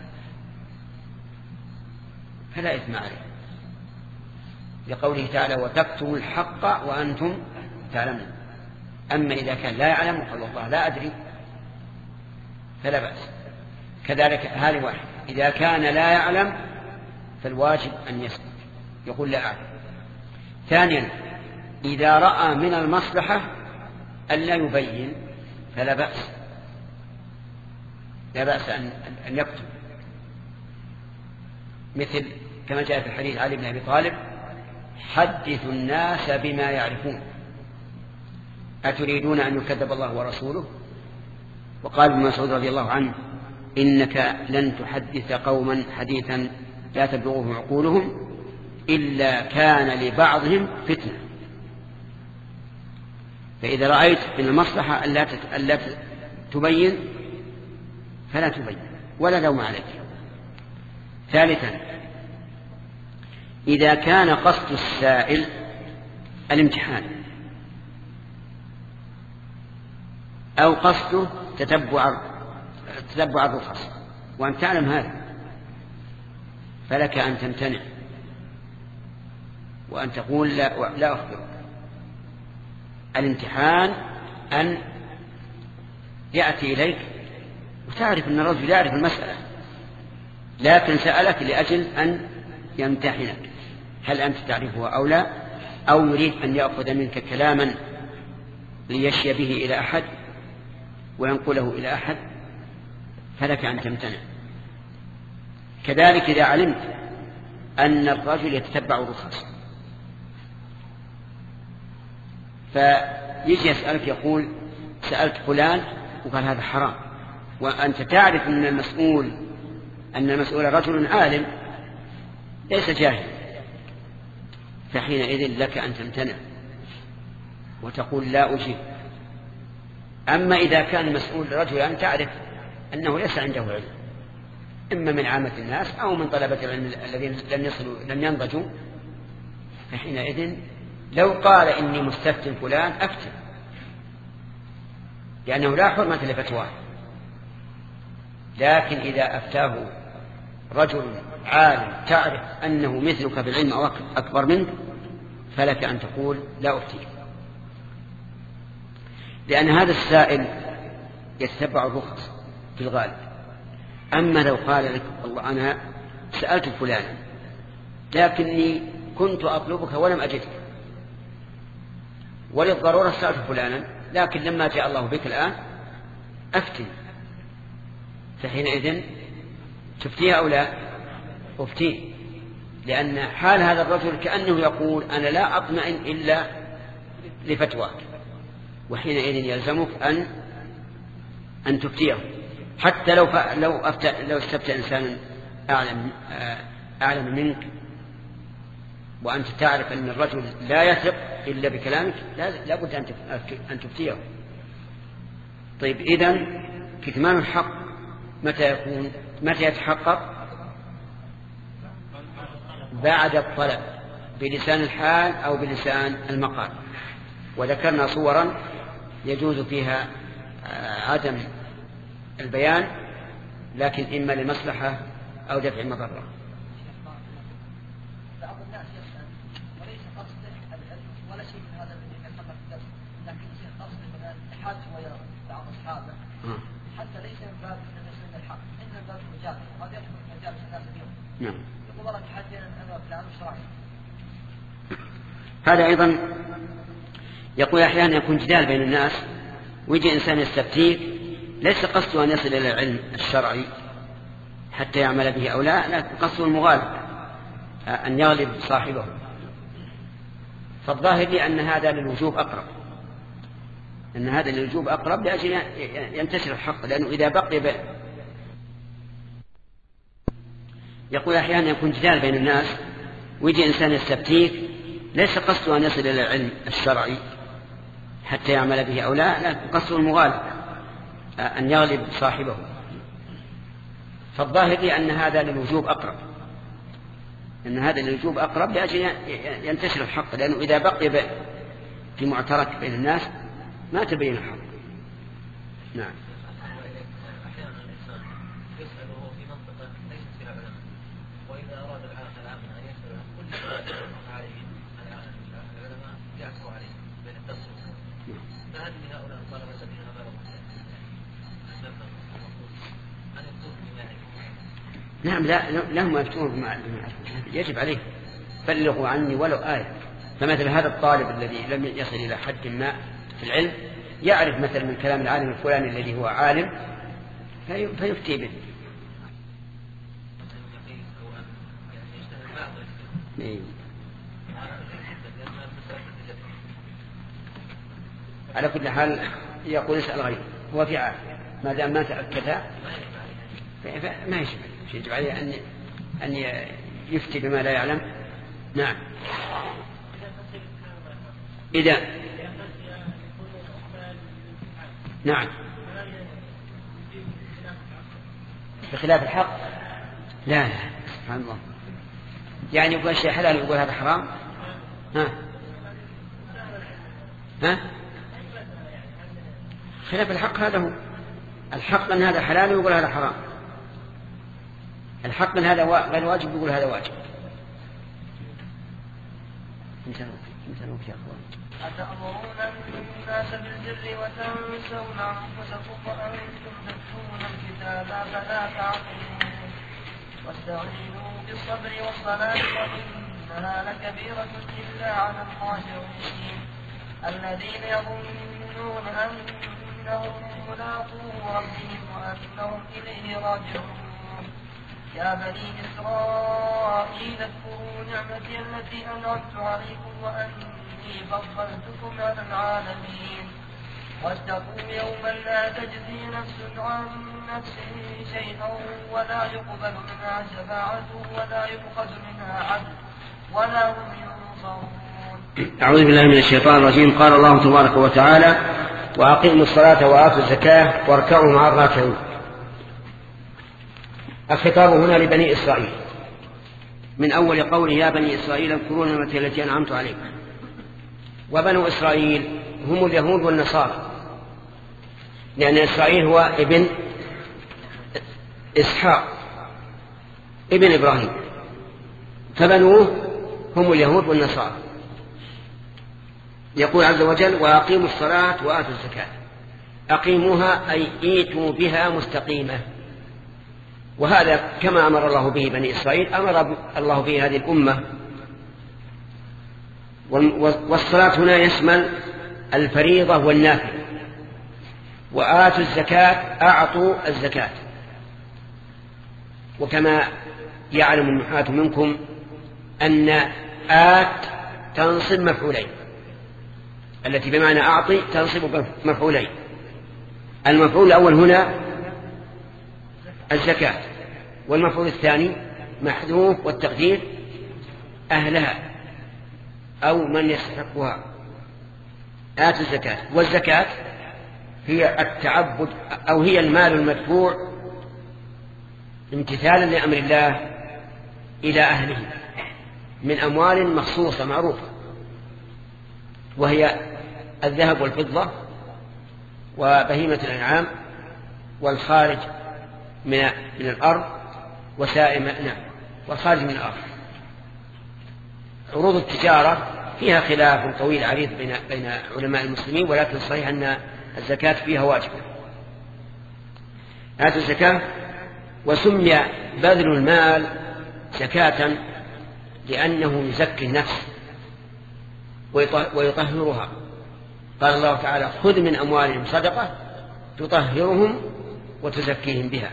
[SPEAKER 1] فلا إثم عليه، لقوله تعالى وتكتموا الحق وأنتم تعلمون. أما إذا كان لا يعلم وقال والله لا أدري فلا بأس. كذلك هذه واحد، إذا كان لا يعلم فالواجب أن يسكت يقول لا أعلم. ثانيا إذا رأى من المصلحة ألا يبين فلا بأس، لا بأس أن, أن يكتب، مثل كما جاء في الحديث علي بن أبي طالب حدثوا الناس بما يعرفون أتريدون أن يكذب الله ورسوله؟ وقال ابن مسعود رضي الله عنه إنك لن تحدث قوما حديثا لا تبلغه عقولهم إلا كان لبعضهم فتنة. فإذا رأيت من المصلحة ألا تبين فلا تبين ولا لوم عليك. ثالثا إذا كان قصد السائل الامتحان أو قصده تتبع تتبع الرخص وأن تعلم هذا فلك أن تمتنع وأن تقول لا, لا أخبرك. الامتحان أن يأتي إليك وتعرف أن الرجل يعرف المسألة لكن سألك لأجل أن يمتحنك هل أنت تعرفها أو لا، أو يريد أن يأخذ منك كلاما ليشي به إلى أحد وينقله إلى أحد فلك أن تمتنع. كذلك إذا علمت أن الرجل يتتبع الرخص فيجي يسألك يقول سألت فلان وقال هذا حرام، وأنت تعرف أن المسؤول أن المسؤول رجل عالم ليس جاهل، فحينئذ لك أن تمتنع وتقول لا أجيب. أما إذا كان المسؤول رجلا تعرف أنه ليس عنده علم إما من عامة الناس أو من طلبة العلم الذين لم يصلوا لم ينضجوا فحينئذ لو قال إني مستفتن فلان أفتن لأنه لا حرمة لفتواه. لكن إذا أفتاه رجل عالم تعرف أنه مثلك بالعلم أو أكبر منك فلك أن تقول لا أفتيك، لأن هذا السائل يتبع الرخص في الغالب. أما لو قال لك والله أنا سألت فلانا لكني كنت أطلبك ولم أجدك وللضرورة سألت فلانا لكن لما جاء الله بك الآن أفتن، فحينئذ تفتيه أو لا أفتيه، لأن حال هذا الرجل كأنه يقول أنا لا أطمئن إلا لفتواك، وحينئذ يلزمك أن أن تفتيه حتى لو لو أفتى لو استفتى إنسان أعلم أعلم منك وأنت تعرف أن الرجل لا يثق إلا بكلامك لا بد أن تفتيه. طيب إذن كتمان الحق متى يكون متى يتحقق؟ بعد الطلب بلسان الحال أو بلسان المقال. وذكرنا صورا يجوز فيها عدم البيان لكن إما لمصلحة أو دفع مضرة. نعم. هذا أيضا يقول أحيانا يكون جدال بين الناس ويجي إنسان يستفتيك ليس قصده أن يصل إلى العلم الشرعي حتى يعمل به أو لا، لكن قصده المغالب أن يغلب صاحبه. فالظاهر لي أن هذا للوجوب أقرب، أن هذا للوجوب أقرب لأجل ينتشر الحق، لأنه إذا بقي ب... يقول أحيانا يكون جدال بين الناس ويجي إنسان يستفتيك ليس قصده أن يصل إلى العلم الشرعي حتى يعمل به أو لا، لكن قصده المغالب أن يغلب صاحبه. فالظاهر لي أن هذا للوجوب أقرب، أن هذا للوجوب أقرب لأجل ينتشر الحق، لأنه إذا بقي ب... في معترك بين الناس ما تبين الحق. نعم. نعم، لا لهم يفتون بما يجب عليه بلغوا عني ولو آية. فمثل هذا الطالب الذي لم يصل إلى حد ما في العلم يعرف مثلا من كلام العالم الفلاني الذي هو عالم فيفتي به. على كل حال يقول اسأل غيره هو في عافية، ما دام ما تأكد ما يجب يجب عليه أن أن يفتي بما لا يعلم. نعم. إذا نعم بخلاف الحق لا لا سبحان الله، يعني يقول شيء حلال يقول هذا حرام. ها ها خلاف الحق هذا هو الحق، أن هذا حلال ويقول هذا حرام. الحق من هذا غير واجب يقول هذا واجب.
[SPEAKER 4] أتأمرون الناس بالبر وتنسون أنفسكم وأنتم تتلون الكتاب أفلا تعقلون واستعينوا بالصبر والصلاة وإنها لكبيرة إلا على الخاشعين الذين يظنون أنهم ملاقو ربهم وأنهم إليه راجعون. يا بني إسرائيل اذكروا نعمتي التي أنعمت عليكم وأني فضلتكم على العالمين واتقوا يوما لا تجزي نفس عن نفس شيئا ولا يقبل منها شفاعة ولا يؤخذ منها عدل ولا هم ينصرون.
[SPEAKER 1] أعوذ بالله من الشيطان الرجيم. قال الله تبارك وتعالى وأقيموا الصلاة وآتوا الزكاة واركعوا مع الراكعين. الخطاب هنا لبني إسرائيل من أول قوله يا بني إسرائيل اذكروا نعمتي التي أنعمت عليكم. وبنو إسرائيل هم اليهود والنصارى، لأن إسرائيل هو ابن إسحاق ابن إبراهيم، فبنوه هم اليهود والنصارى. يقول عز وجل وأقيموا الصلاة وآتوا الزكاة. أقيموها أي إيتوا بها مستقيمة، وهذا كما أمر الله به بني إسرائيل أمر الله به هذه الأمة. والصلاة هنا يشمل الفريضة والنافلة. وآتوا الزكاة أعطوا الزكاة. وكما يعلم النحاة منكم أن آت تنصب مفعولين، التي بمعنى أعطي تنصب مفعولين. المفعول الأول هنا الزكاة، والمفعول الثاني محذوف والتقدير أهلها أو من يستحقها. آتوا الزكاة. والزكاة هي التعبد أو هي المال المدفوع امتثالا لأمر الله إلى أهله من أموال مخصوصة معروفة، وهي الذهب والفضة وبهيمة الأنعام والخارج من من الأرض وسائم نعم والخارج من الأرض. عروض التجارة فيها خلاف طويل عريض بين بين علماء المسلمين، ولكن الصحيح أن الزكاة فيها واجبة. آتوا الزكاة. وسمي بذل المال زكاة لأنه يزكي النفس ويطهرها. قال الله تعالى خذ من أموالهم صدقة تطهرهم وتزكيهم بها.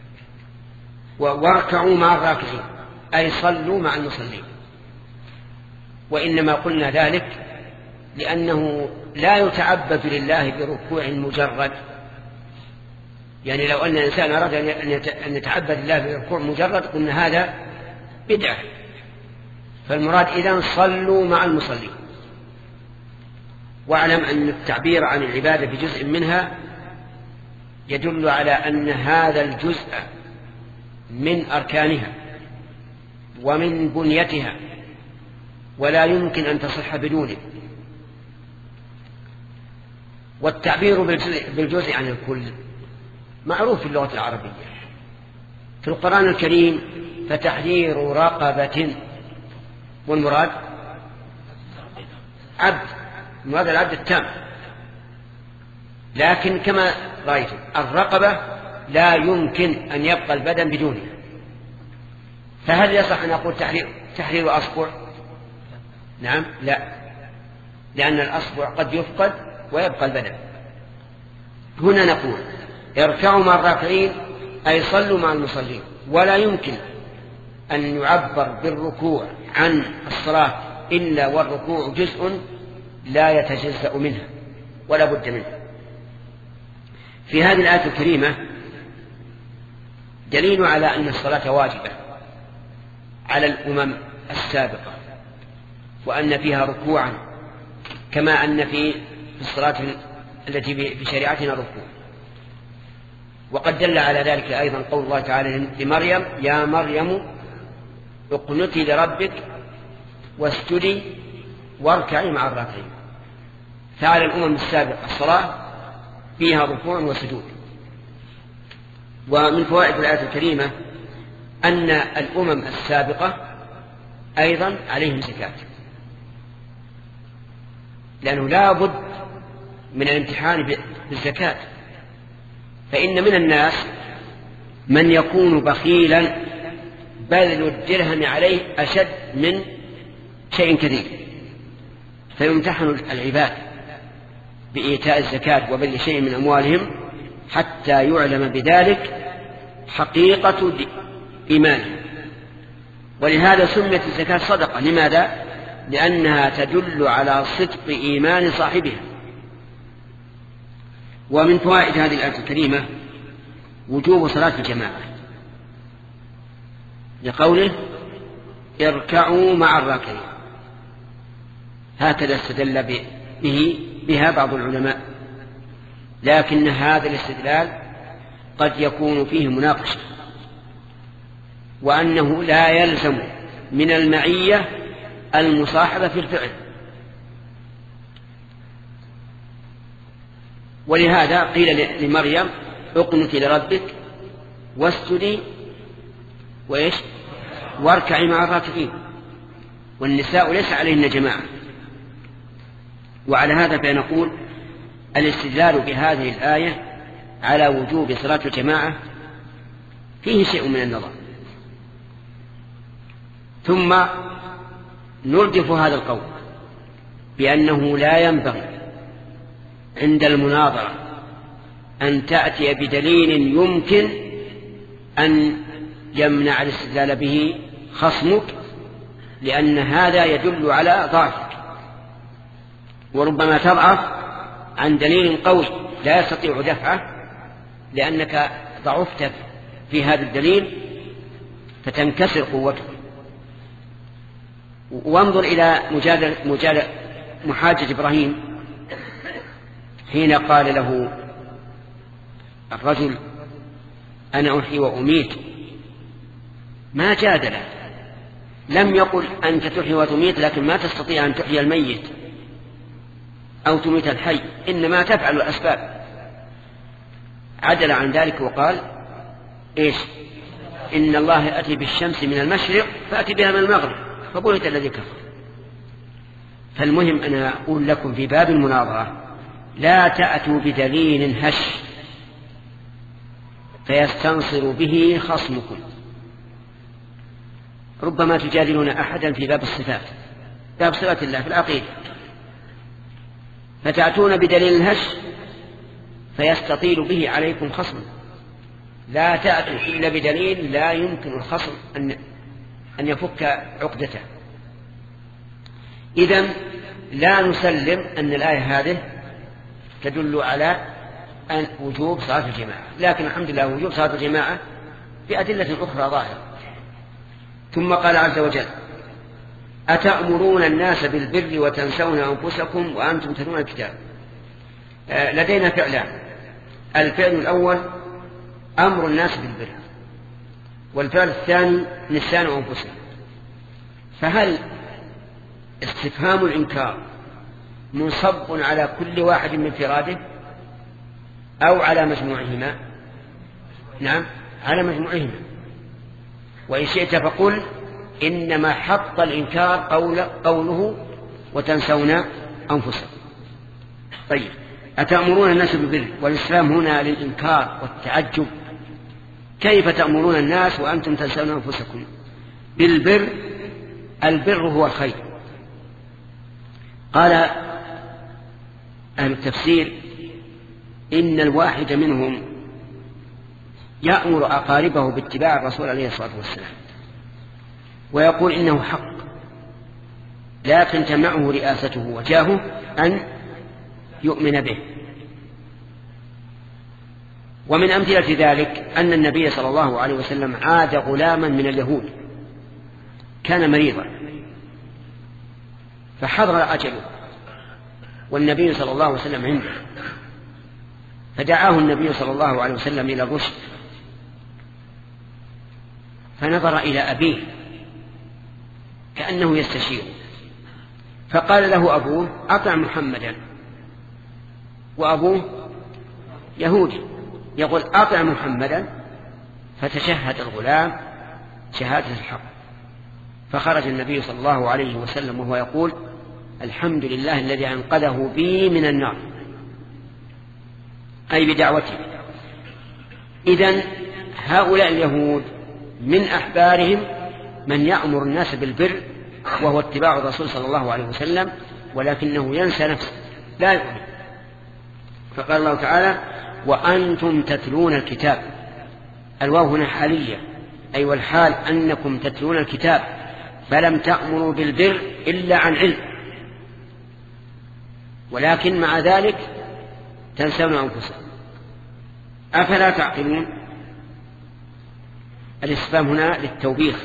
[SPEAKER 1] واركعوا مع الراكعين أي صلوا مع المصلين. وإنما قلنا ذلك لأنه لا يتعبد لله بركوع مجرد، يعني لو أن الإنسان أراد أن يتعبد لله بركوع مجرد قلنا هذا بدعة. فالمراد إذن صلوا مع المصلين. واعلم أن التعبير عن العبادة بجزء منها يدل على أن هذا الجزء من أركانها ومن بنيتها ولا يمكن أن تصح بدونه. والتعبير بالجزء عن الكل معروف في اللغة العربية. في القرآن الكريم فتحرير رقبة، والمراد عبد، المراد العبد التام. لكن كما رأيتم الرقبة لا يمكن أن يبقى البدن بدونها. فهل يصح أن أقول تحرير, تحرير أصبع؟ نعم لا، لأن الأصبع قد يفقد ويبقى البدن. هنا نقول اركعوا مع الراكعين أي صلوا مع المصلين. ولا يمكن أن يعبر بالركوع عن الصلاة إلا والركوع جزء لا يتجزأ منها ولا بد منه. في هذه الآية الكريمة دليل على أن الصلاة واجبة على الأمم السابقة وأن فيها ركوعا كما أن في الصلاة التي في شريعتنا ركوع. وقد دل على ذلك أيضا قول الله تعالى لمريم يا مريم اقنتي لربك واسجدي واركعي مع الراكعين. فعلى الأمم السابقة الصلاة فيها ركوع وسجود. ومن فوائد الآية الكريمة أن الأمم السابقة أيضا عليهم زكاة، لأنه لا بد من الامتحان بالزكاة. فإن من الناس من يكون بخيلا بذل الدرهم عليه أشد من شيء كثير، فيمتحن العباد بإيتاء الزكاة وبذل شيء من أموالهم حتى يعلم بذلك حقيقة إيمانهم. ولهذا سميت الزكاة صدقة. لماذا؟ لأنها تدل على صدق إيمان صاحبها. ومن فوائد هذه الآية الكريمة وجوب صلاة الجماعة لقوله اركعوا مع الراكعين. هكذا استدل به بها بعض العلماء، لكن هذا الاستدلال قد يكون فيه مناقشة، وأنه لا يلزم من المعية المصاحبة في الفعل. ولهذا قيل لمريم اقنتي لربك واسجدي وإيش واركعي مع الراكعين، والنساء ليس عليهن جماعة. وعلى هذا فنقول الاستدلال بهذه الآية على وجوب صلاة الجماعة فيه شيء من النظر. ثم نردف هذا القول بأنه لا ينبغي عند المناظرة أن تأتي بدليل يمكن أن يمنع الاستدلال به خصمك، لأن هذا يدل على ضعفك، وربما تضعف عن دليل قوي لا يستطيع دفعه لأنك ضعفت في هذا الدليل فتنكسر قوتك. وانظر إلى مجادل مجادل محاجة إبراهيم حين قال له الرجل أنا أحيي وأميت، ما جادل، لم يقل أنت تحيي وتميت لكن ما تستطيع أن تحيي الميت أو تميت الحي، إنما تفعل الأسباب. عدل عن ذلك وقال إيش إن الله يأتي بالشمس من المشرق فأتي بها من المغرب فبهت الذي كفر. فالمهم أنا أقول لكم في باب المناظرة لا تأتوا بدليل هش فيستنصر به خصمكم، ربما تجادلون أحدا في باب الصفات، باب صفات الله في العقيدة، فتأتون بدليل الهش فيستطيل به عليكم خصم. لا تأتوا إلا بدليل لا يمكن الخصم أن أن يفك عقدته. إذن لا نسلم أن الآية هذه تدل على أن وجوب صلاة الجماعة، لكن الحمد لله وجوب صلاة الجماعة بأدلة أخرى ظاهرة. ثم قال عز وجل: أتأمرون الناس بالبر وتنسون أنفسكم وأنتم تتلون الكتاب. آه لدينا فعلان: الفعل الأول أمر الناس بالبر، والفعل الثاني نسيان أنفسهم. فهل استفهام الإنكار منصب على كل واحد من فراده أو على مجموعهما؟ نعم، على مجموعهما. وإن شئت فقل إنما حط الإنكار قول قوله وتنسون أنفسكم. طيب، أتأمرون الناس بالبر، والإسلام هنا للإنكار والتعجب. كيف تأمرون الناس وأنتم تنسون أنفسكم بالبر؟ البر هو الخير. قال أهل التفسير إن الواحد منهم يأمر أقاربه باتباع الرسول عليه الصلاة والسلام ويقول إنه حق، لكن تمنعه رئاسته وجاهه أن يؤمن به. ومن أمثلة ذلك أن النبي صلى الله عليه وسلم عاد غلاما من اليهود كان مريضا فحضر أجله والنبي صلى الله عليه وسلم عنده، فدعاه النبي صلى الله عليه وسلم إلى الرشد، فنظر إلى أبيه كأنه يستشير، فقال له أبوه: أطع محمدا. وأبوه يهودي يقول: أطع محمدا. فتشهد الغلام شهادة الحق، فخرج النبي صلى الله عليه وسلم وهو يقول: الحمد لله الذي أنقذه بي من النار، أي بدعوته. إذن هؤلاء اليهود من أحبارهم من يأمر الناس بالبر وهو اتباع الرسول صلى الله عليه وسلم، ولكنه ينسى نفسه لا يؤمن. فقال الله تعالى: وأنتم تتلون الكتاب. الواو هنا حالية، أي والحال أنكم تتلون الكتاب، فلم تأمروا بالبر إلا عن علم، ولكن مع ذلك تنسون أنفسكم. أفلا تعقلون؟ الاستفهام هنا للتوبيخ،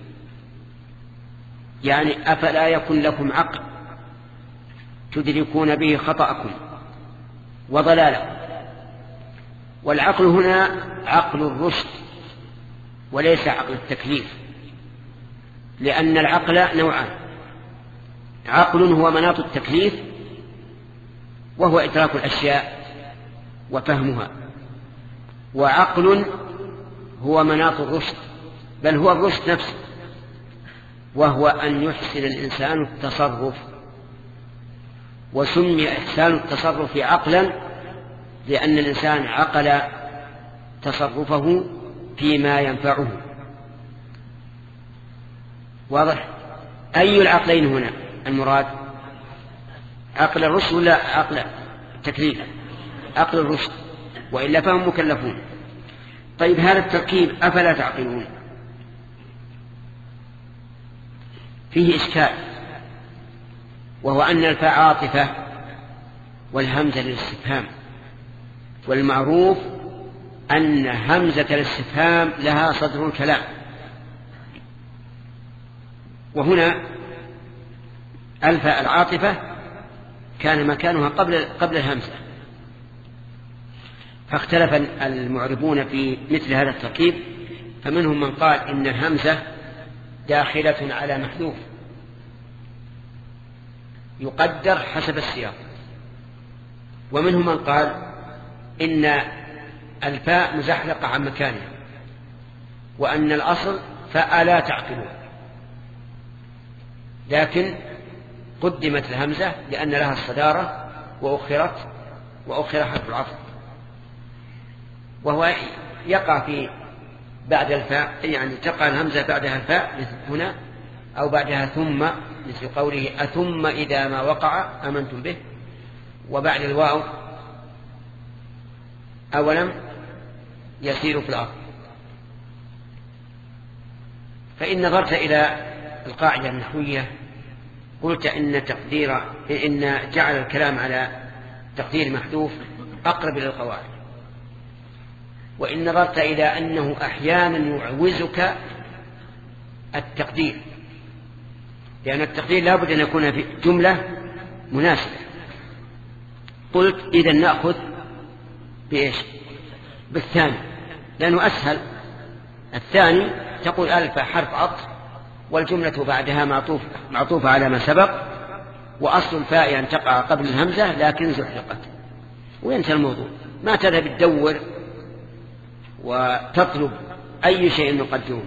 [SPEAKER 1] يعني أفلا يكن لكم عقل تدركون به خطأكم وضلالكم. والعقل هنا عقل الرشد وليس عقل التكليف، لأن العقل نوعان: عقل هو مناط التكليف وهو إدراك الأشياء وفهمها، وعقل هو مناط الرشد، بل هو الرشد نفسه، وهو أن يحسن الإنسان التصرف. وسمي إحسان التصرف عقلا لأن الإنسان عقل تصرفه فيما ينفعه. واضح؟ أي العقلين هنا المراد؟ عقل الرشد ولا عقل التكليف؟ عقل الرشد، وإلا فهم مكلفون. طيب، هذا التركيب أفلا تعقلون فيه إشكال، وهو أن الفاء عاطفة والهمزة للاستفهام، والمعروف أن همزة الاستفهام لها صدر الكلام، وهنا الفاء العاطفة كان مكانها قبل قبل الهمزة، فاختلف المعربون في مثل هذا التركيب، فمنهم من قال إن الهمزة داخلة على محذوف يقدر حسب السياق، ومنهم من قال إن الفاء مزحلقة عن مكانها، وأن الأصل فألا تعقلون، لكن قدمت الهمزة لأن لها الصدارة وأخرت وأخر حرف العطف، وهو يقع في بعد الفاء، يعني تقع الهمزة بعدها الفاء مثل هنا، أو بعدها ثم مثل قوله أثم إذا ما وقع آمنتم به، وبعد الواو أولم يسير في الأرض. فإن نظرت إلى القاعدة النحوية قلت إن تقدير إن جعل الكلام على تقدير محذوف أقرب إلى القواعد. وإن نظرت إلى أنه أحيانا يعوزك التقدير، لأن التقدير لا بد أن يكون في جملة مناسبة، قلت إذا نأخذ بإيش؟ بالثاني، لأنه أسهل. الثاني تقول ألف حرف عطف والجملة بعدها معطوف معطوفة على ما سبق، وأصل الفاء أن تقع قبل الهمزة لكن زحلقت، وينتهي الموضوع. ما تذهب تدور وتطلب أي شيء نقدمه.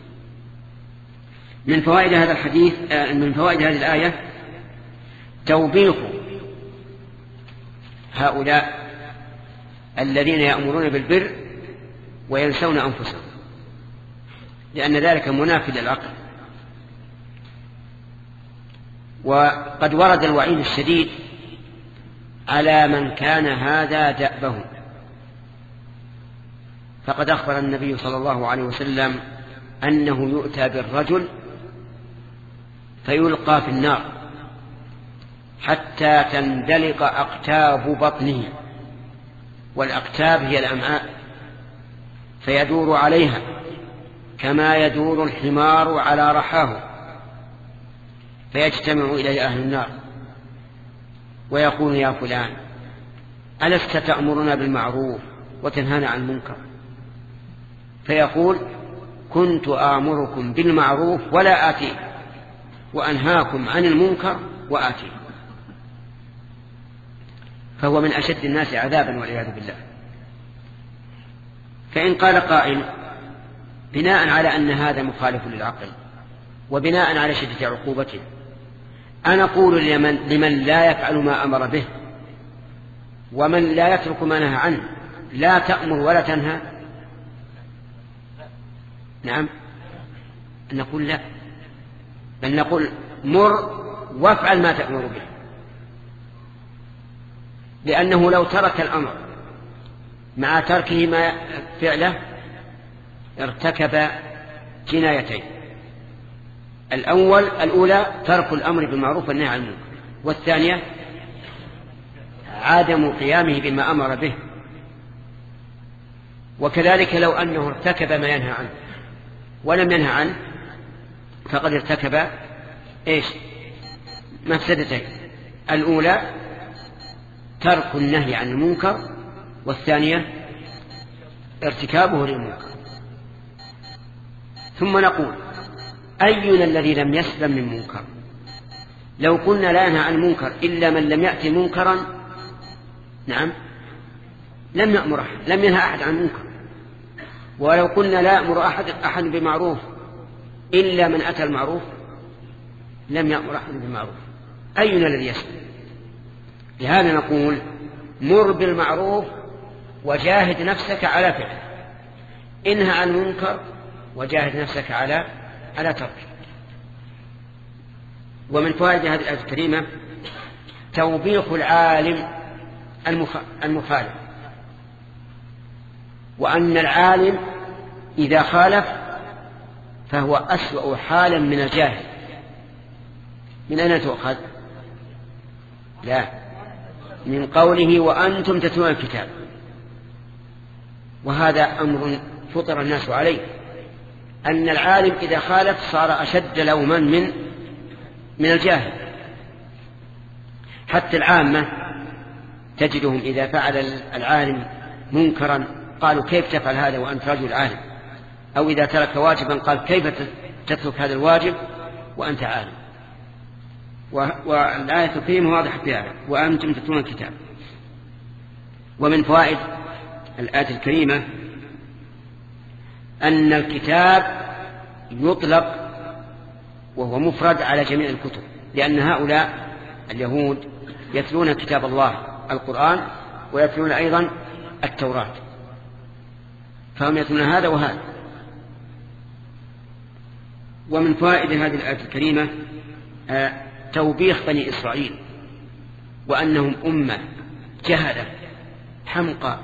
[SPEAKER 1] من فوائد هذا الحديث من فوائد هذه الآية توبيخ هؤلاء الذين يأمرون بالبر وينسون أنفسهم، لأن ذلك منافي للعقل. وقد ورد الوعيد الشديد على من كان هذا دأبه، فقد أخبر النبي صلى الله عليه وسلم أنه يؤتى بالرجل فيلقى في النار حتى تندلق أقتاب بطنه، والأقتاب هي الأمعاء، فيدور عليها كما يدور الحمار على رحاه، فيجتمع إليه أهل النار ويقول يا فلان ألست تأمرنا بالمعروف وتنهانا عن المنكر؟ فيقول كنت آمركم بالمعروف ولا آتيه، وأنهاكم عن المنكر وآتيه. فهو من أشد الناس عذابا والعياذ بالله. فإن قال قائل بناء على أن هذا مخالف للعقل وبناء على شدة عقوبته، أنا أقول لمن, لمن لا يفعل ما أمر به ومن لا يترك ما نهى عنه لا تأمر ولا تنهى؟ نعم، نقول لا، بل نقول مر وافعل ما تأمر به، لأنه لو ترك الأمر مع تركه ما فعله ارتكب جنايتين. الأول الأولى ترك الأمر بالمعروف والنهي عن المنكر، والثانية عدم قيامه بما أمر به. وكذلك لو أنه ارتكب ما ينهى عنه ولم ينهى عنه فقد ارتكب إيش؟ مفسدتين: الأولى ترك النهي عن المنكر، والثانية ارتكابه للمنكر. ثم نقول أينا الذي لم يسلم من منكر؟ لو قلنا لا ينهى عن المنكر إلا من لم يأتي منكرا، نعم، لم يأمر أحد، لم ينهى أحد عن منكر. ولو قلنا لا يأمر أحد أحد بمعروف إلا من أتى المعروف، لم يأمر أحد بمعروف. أينا الذي يسلم؟ لهذا نقول مر بالمعروف وجاهد نفسك على فعله، انهى عن المنكر وجاهد نفسك على على تركه. ومن فوائد هذه الآية الكريمة توبيخ العالم المخالف، وأن العالم إذا خالف فهو أسوأ حالا من الجاهل. من أين تؤخذ؟ لا، من قوله وأنتم تتلون الكتاب، وهذا أمر فطر الناس عليه، أن العالم إذا خالف صار أشد لوما من من الجاهل. حتى العامة تجدهم إذا فعل العالم منكرا قالوا كيف تفعل هذا وأنت رجل عالم، أو إذا ترك واجبا قال كيف تترك هذا الواجب وأنت عالم. والآية الكريمة واضحة في هذا وأنتم تتلون الكتاب. ومن فوائد الآية الكريمة أن الكتاب يطلق وهو مفرد على جميع الكتب، لأن هؤلاء اليهود يتلون كتاب الله القرآن ويتلون أيضا التوراة، فهم يتلون هذا وهذا. ومن فوائد هذه الآية الكريمة توبيخ بني إسرائيل وأنهم أمة جهلة حمقى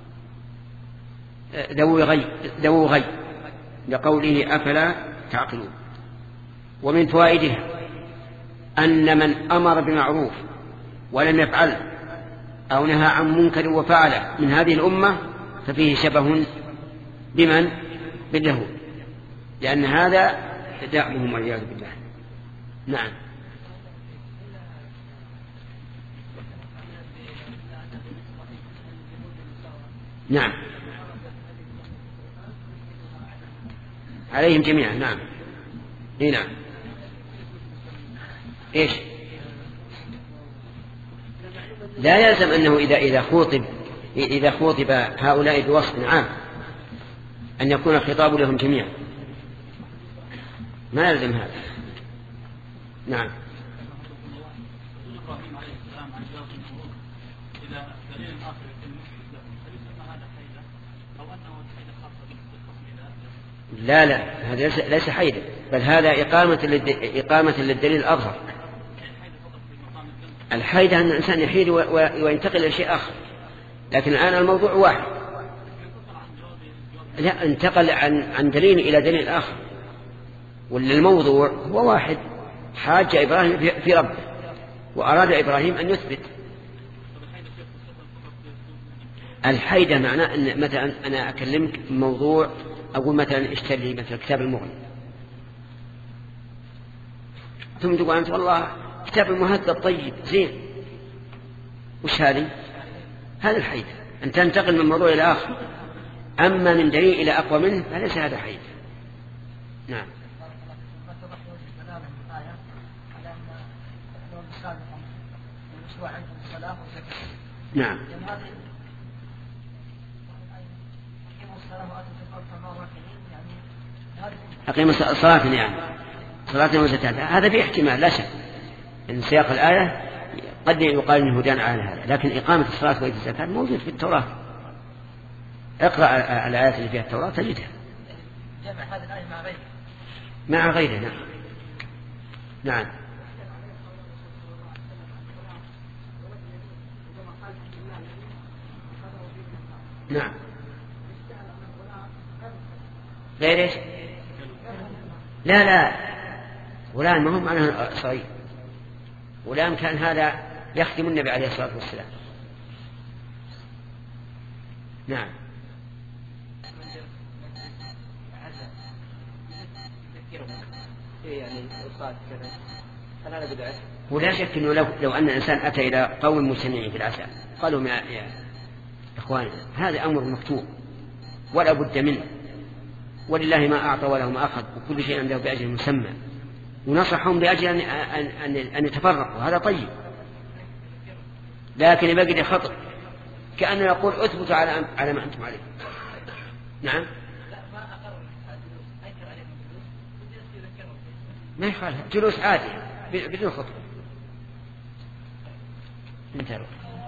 [SPEAKER 1] ذو غي ذو غي لقوله أفلا تعقلون. ومن فوائده أن من أمر بمعروف ولم يفعل أو نهى عن منكر وفعله من هذه الأمة ففيه شبه بمن باليهود، لأن هذا دأبهم والعياذ بالله. نعم. نعم عليهم جميعا. نعم. إيه نعم. إيش؟ لا يلزم أنه إذا إذا خوطب إذا خوطب هؤلاء بوصف عام أن يكون الخطاب لهم جميعا، ما يلزم هذا. نعم. لا لا هذا ليس حيدا، بل هذا إقامة إقامة للدليل الأظهر. الحيد أن الإنسان يحيد وينتقل إلى شيء آخر، لكن الآن الموضوع واحد، لا انتقل عن عن دليل إلى دليل آخر، والموضوع هو واحد. حاج إبراهيم في ربه وأراد إبراهيم أن يثبت. الحيدة معناه أن مثلا أنا أكلمك موضوع أقول مثلا اشتري مثلا كتاب المغني، ثم تقول أنت والله كتاب المهذب طيب زين، وش هذه؟ هذا الحيدة، أن تنتقل من موضوع إلى آخر. أما من دليل إلى أقوى منه فليس هذا حيدة. نعم. نعم. أقيم الصلاة يعني صلاة وزكاة، هذا في احتمال لا شك إن سياق الآية قد يقال إنه هدان على هذا، لكن إقامة الصلاة وإيتاء الزكاة موجود في التوراة. اقرأ الآيات اللي فيها التوراة تجدها.
[SPEAKER 2] جمع هذه الآية مع غيرها.
[SPEAKER 1] مع غيرها. نعم. نعم. نعم. غير ايش؟ لا لا غلام ما هو معناه صغير، غلام كان هذا يخدم النبي عليه الصلاة والسلام. نعم. ولا شك أنه لو, لو أن الإنسان أتى إلى قوم مجتمعين في العشاء قالوا يا, يا إخواننا هذا أمر مكتوب ولا بد منه، ولله ما أعطى وله ما أخذ وكل شيء عنده بأجل مسمى، ونصحهم بأجل أن, أن, أن, أن يتفرقوا، هذا طيب. لكن يبقى خطر كأنه يقول اثبتوا على, على ما أنتم عليه. نعم. ما يخالف جلوس عادي بدون خطبة. انتهى.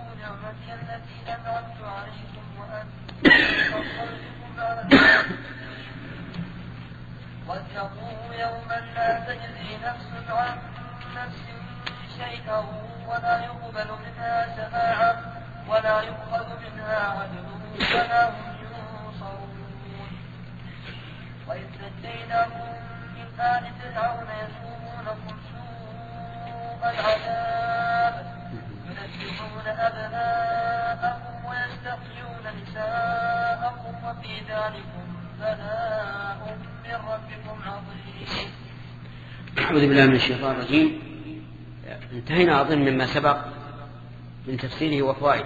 [SPEAKER 4] واتقوا يوما لا تجزي نفس عن نفس شيئا ولا يقبل منها شفاعة ولا يؤخذ منها عدل ولا هم ينصرون. وإذ نجيناكم من آل فرعون يسومونكم سوء العذاب يذبحون أبناءكم ويستحيون نساءكم وفي ذلكم بلاء من ربكم عظيم.
[SPEAKER 1] أعوذ بالله من الشيطان الرجيم. انتهينا أظن مما سبق من تفسيره وفوائده.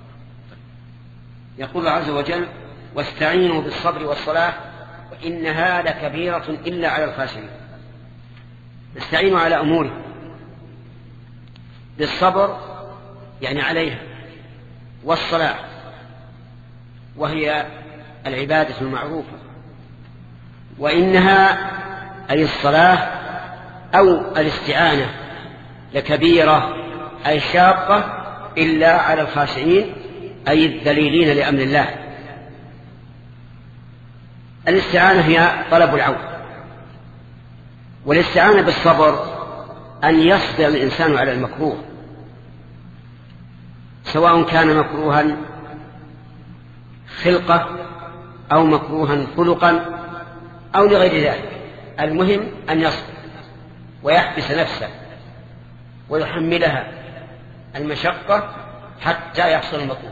[SPEAKER 1] يقول عز وجل واستعينوا بالصبر والصلاة وإنها لكبيرة إلا على الخاشعين. استعينوا على أموره بالصبر يعني عليها، والصلاة وهي العبادة المعروفة، وإنها أي الصلاة أو الاستعانة لكبيرة أي شاقة إلا على الخاشعين أي الذليلين لأمر الله. الاستعانة هي طلب العون، والاستعانة بالصبر أن يصبر الإنسان على المكروه، سواء كان مكروها خلقة أو مكروها خلقا أو لغير ذلك. المهم أن يصبر ويحبس نفسه ويحملها المشقة حتى يحصل المطلوب.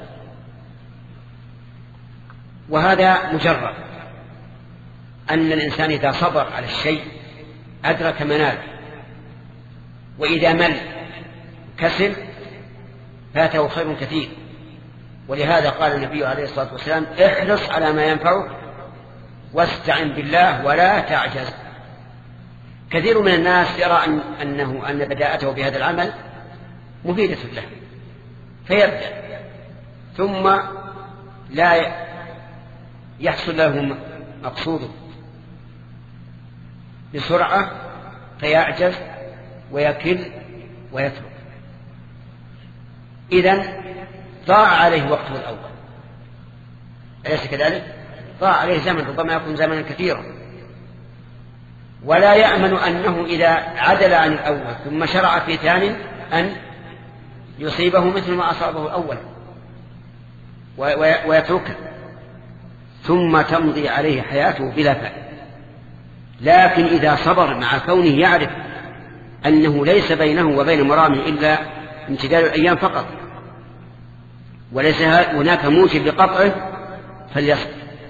[SPEAKER 1] وهذا مجرد أن الإنسان إذا صبر على الشيء أدرك مناله، وإذا مل كسل فاته خير كثير. ولهذا قال النبي عليه الصلاة والسلام: احرص على ما ينفعك واستعن بالله ولا تعجز. كثير من الناس يرى أن أنه أن بداءته بهذا العمل مفيدة له فيبدأ، ثم لا يحصل له مقصوده بسرعة فيعجز ويكل ويترك. إذن ضاع عليه وقته الأول، أليس كذلك؟ ضاع عليه زمن، ربما يكون زمنا كثيرا، ولا يأمن أنه إذا عدل عن الأول ثم شرع في ثاني أن يصيبه مثل ما أصابه الأول ويتركه، ثم تمضي عليه حياته بلا فائدة. لكن إذا صبر مع كونه يعرف أنه ليس بينه وبين مرامه إلا امتداد الأيام فقط وليس هناك موجب لقطعه فليصبر.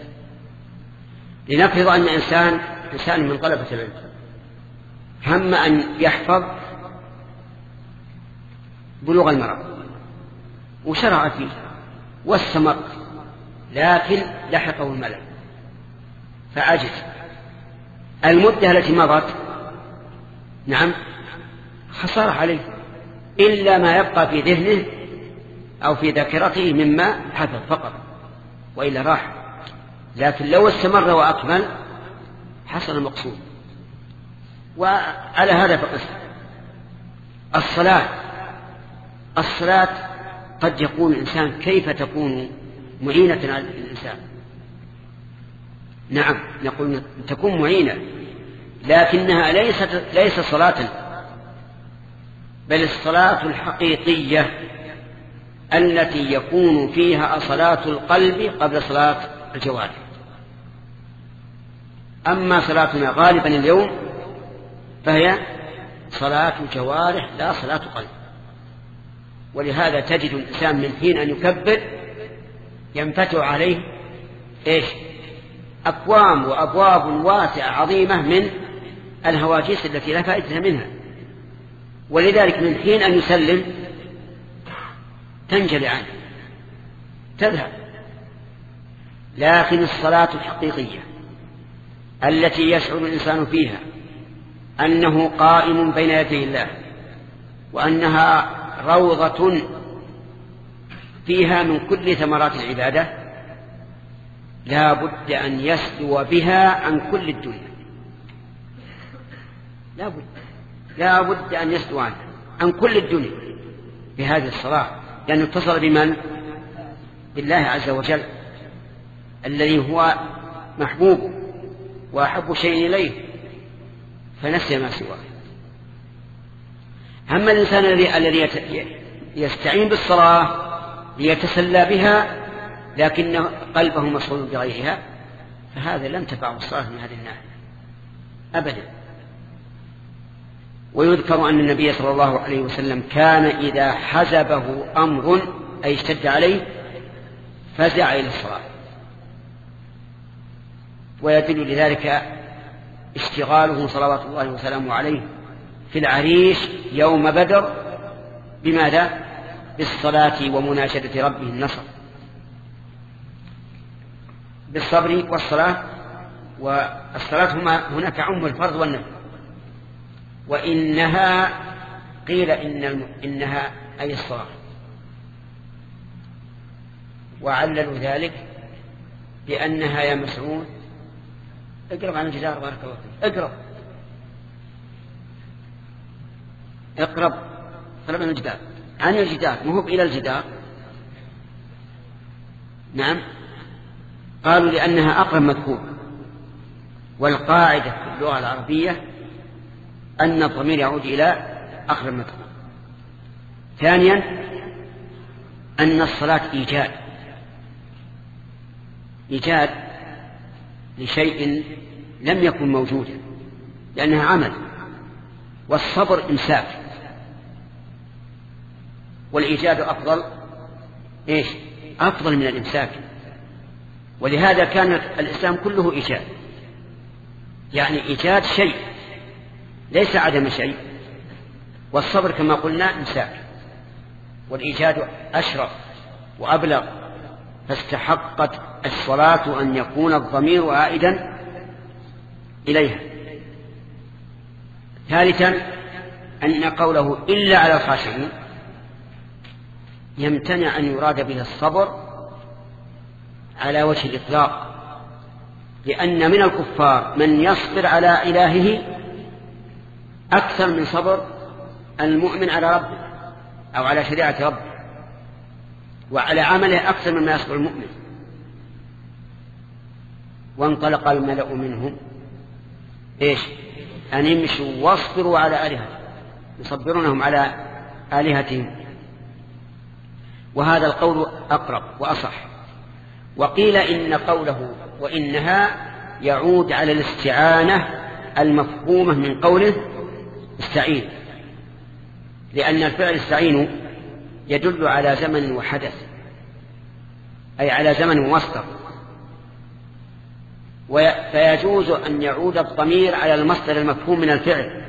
[SPEAKER 1] لنفرض أن إنسان إنسان من طلبة العلم هم أن يحفظ بلوغ المرأة وشرع فيه واستمر، لكن لحقه الملل فعجز. المدة التي مضت نعم خسارة عليه، إلا ما يبقى في ذهنه أو في ذاكرته مما حفظ فقط، وإلا راح. لكن لو استمر وأكمل حصل المقصود. وعلى هذا فقس الصلاة الصلاة قد يقول الإنسان: كيف تكون معينة على الإنسان؟ نعم نقول تكون معينة، لكنها ليست ليس صلاة، بل الصلاة الحقيقية التي يكون فيها صلاة القلب قبل صلاة الجوارح. أما صلاتنا غالبا اليوم فهي صلاة جوارح لا صلاة قلب. ولهذا تجد الإنسان من حين أن يكبر ينفتح عليه إيش؟ أكوام وأبواب واسعة عظيمة من الهواجس التي لا فائدة منها، ولذلك من حين أن يسلم تنجلي عنه تذهب. لكن الصلاة الحقيقية التي يشعر الإنسان فيها أنه قائم بين يدي الله، وأنها روضة فيها من كل ثمرات العبادة، لا بد أن يسلو بها عن كل الدنيا، لا بد لا بد أن يسلو عنها عن كل الدنيا بهذه الصلاة، لأنه اتصل بمن؟ بالله عز وجل الذي هو محبوب وأحب شيء إليه، فنسي ما سواه. أما الإنسان الذي يستعين بالصلاة ليتسلى بها لكن قلبه مشغول بغيرها، فهذا لن تنفعه الصلاة من هذه الناحية أبدا. ويذكر أن النبي صلى الله عليه وسلم كان إذا حزبه أمر أي اشتد عليه فزع إلى الصلاة، ويدل لذلك اشتغاله صلوات الله وسلامه عليه في العريش يوم بدر بماذا؟ بالصلاة ومناشدة ربه النصر، بالصبر والصلاة. والصلاة هما هنا تعم الفرض والنفل، وإنها قيل إن إنها أي الصلاة، وعللوا ذلك بأنها يا مسعود اقرب عن الجدار بارك الله فيك، اقرب اقرب اقرب عن الجدار، عن الجدار مهب إلى الجدار. نعم قالوا لأنها أقرب مذكور، والقاعدة في اللغة العربية أن الضمير يعود إلى آخر المذكور. ثانيا أن الصلاة إيجاد إيجاد لشيء لم يكن موجودا لأنها عمل، والصبر إمساك، والإيجاد أفضل إيش؟ أفضل من الإمساك. ولهذا كان الإسلام كله إيجاد، يعني إيجاد شيء ليس عدم شيء، والصبر كما قلنا إمساك، والإيجاد أشرف وأبلغ، فاستحقت الصلاة أن يكون الضمير عائدا إليها. ثالثا أن قوله إلا على الخاشعين يمتنع أن يراد به الصبر على وجه الإطلاق، لأن من الكفار من يصبر على إلهه أكثر من صبر المؤمن على ربه أو على شريعة ربه، وعلى عمله أكثر مما يصبر المؤمن. وانطلق الملأ منهم إيش؟ أن يمشوا واصبروا على آلهتهم، يصبرونهم على آلهتهم، وهذا القول أقرب وأصح. وقيل إن قوله وإنها يعود على الاستعانة المفهومة من قوله استعين، لأن الفعل استعين يدل على زمن وحدث، أي على زمن ومصدر، فيجوز أن يعود الضمير على المصدر المفهوم من الفعل.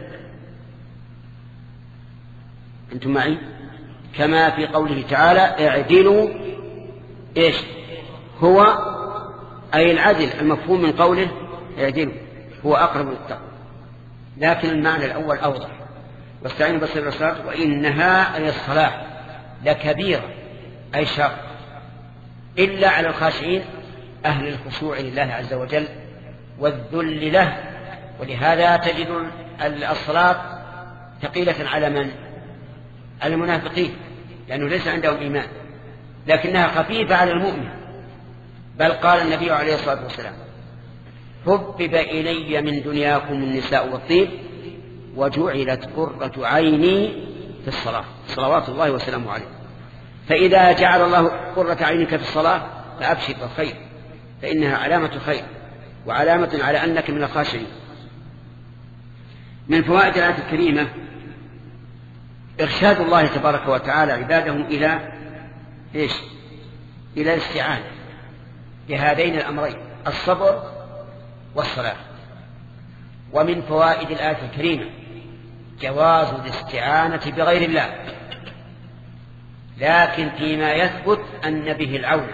[SPEAKER 1] أنتم معي؟ كما في قوله تعالى اعدلوا إيش؟ هو أي العدل المفهوم من قوله اعدلوا هو أقرب للتقوى، لكن المعنى الأول أوضح. واستعينوا بالصبر والصلاة وإنها أي الصلاة لكبيرة أي شاق، إلا على الخاشعين أهل الخشوع لله عز وجل والذل له. ولهذا تجد الصلاة ثقيلة على من؟ على المنافقين، لأنه ليس عندهم إيمان، لكنها خفيفة على المؤمن. بل قال النبي عليه الصلاة والسلام حبب إلي من دنياكم النساء والطيب وجعلت قرة عيني في الصلاة، صلوات الله وسلامه عليه. فإذا جعل الله قرة عينك في الصلاة فأبشر بالخير، فإنها علامة خير وعلامة على أنك من الخاشعين. من فوائد الآية الكريمة إرشاد الله تبارك وتعالى عباده إلى إيش؟ إلى الاستعانة بهذين الأمرين الصبر والصلاة. ومن فوائد الآية الكريمة جواز الاستعانة بغير الله، لكن فيما يثبت أن به العون.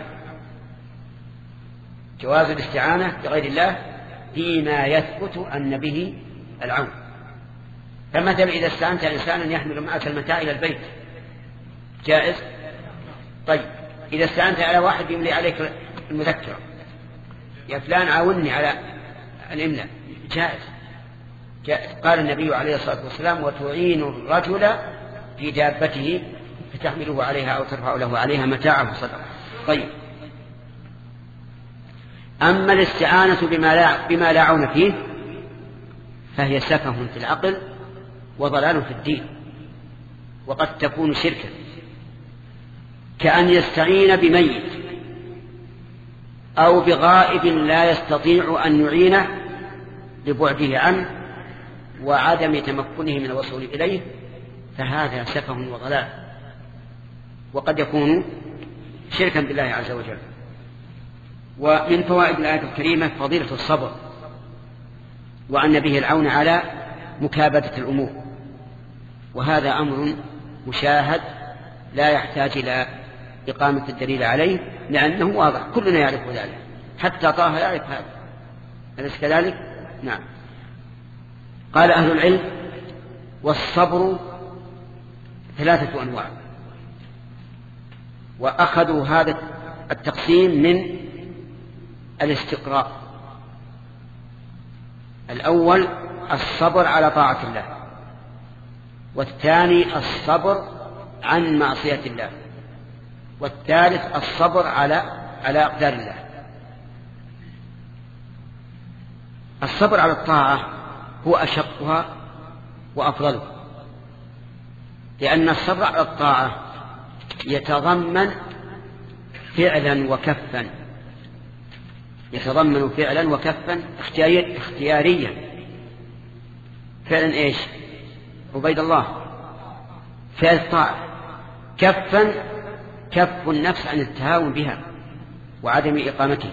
[SPEAKER 1] جواز الاستعانة بغير الله فيما يثبت أن به العون. فمثلا إذا استعنت إنسانا يحمل معك المتاع إلى البيت جائز؟ طيب إذا استعنت على واحد يملي عليك المذكرة، يا فلان عاوني على الإملاء، جائز. جائز. قال النبي عليه الصلاة والسلام وتعين الرجل في دابته فتحمله عليها أو ترفع له عليها متاعه صدقة. طيب أما الاستعانة بما لا, بما لا عون فيه فهي سفه في العقل وضلال في الدين، وقد تكون شركا، كأن يستعين بميت أو بغائب لا يستطيع أن يعينه لبعده عنه وعدم تمكنه من الوصول إليه، فهذا سفه وضلال، وقد يكون شركا بالله عز وجل. ومن فوائد الآية الكريمة فضيلة الصبر، وأن به العون على مكابدة الأمور، وهذا أمر مشاهد لا يحتاج إلى إقامة الدليل عليه، لأنه واضح كلنا يعرف ذلك، حتى طه يعرف هذا، أليس كذلك؟ نعم. قال أهل العلم والصبر ثلاثة أنواع، وأخذوا هذا التقسيم من الاستقراء. الأول الصبر على طاعة الله، والثاني الصبر عن معصية الله، والثالث الصبر على على أقدار الله. الصبر على الطاعة هو أشقها وأفضله، لأن الصبر على الطاعة يتضمن فعلا وكفا، يتضمن فعلا وكفا اختياريا. فعلا ايش؟ عبيد الله فعل الطاعة، كفا كف النفس عن التهاون بها وعدم إقامته،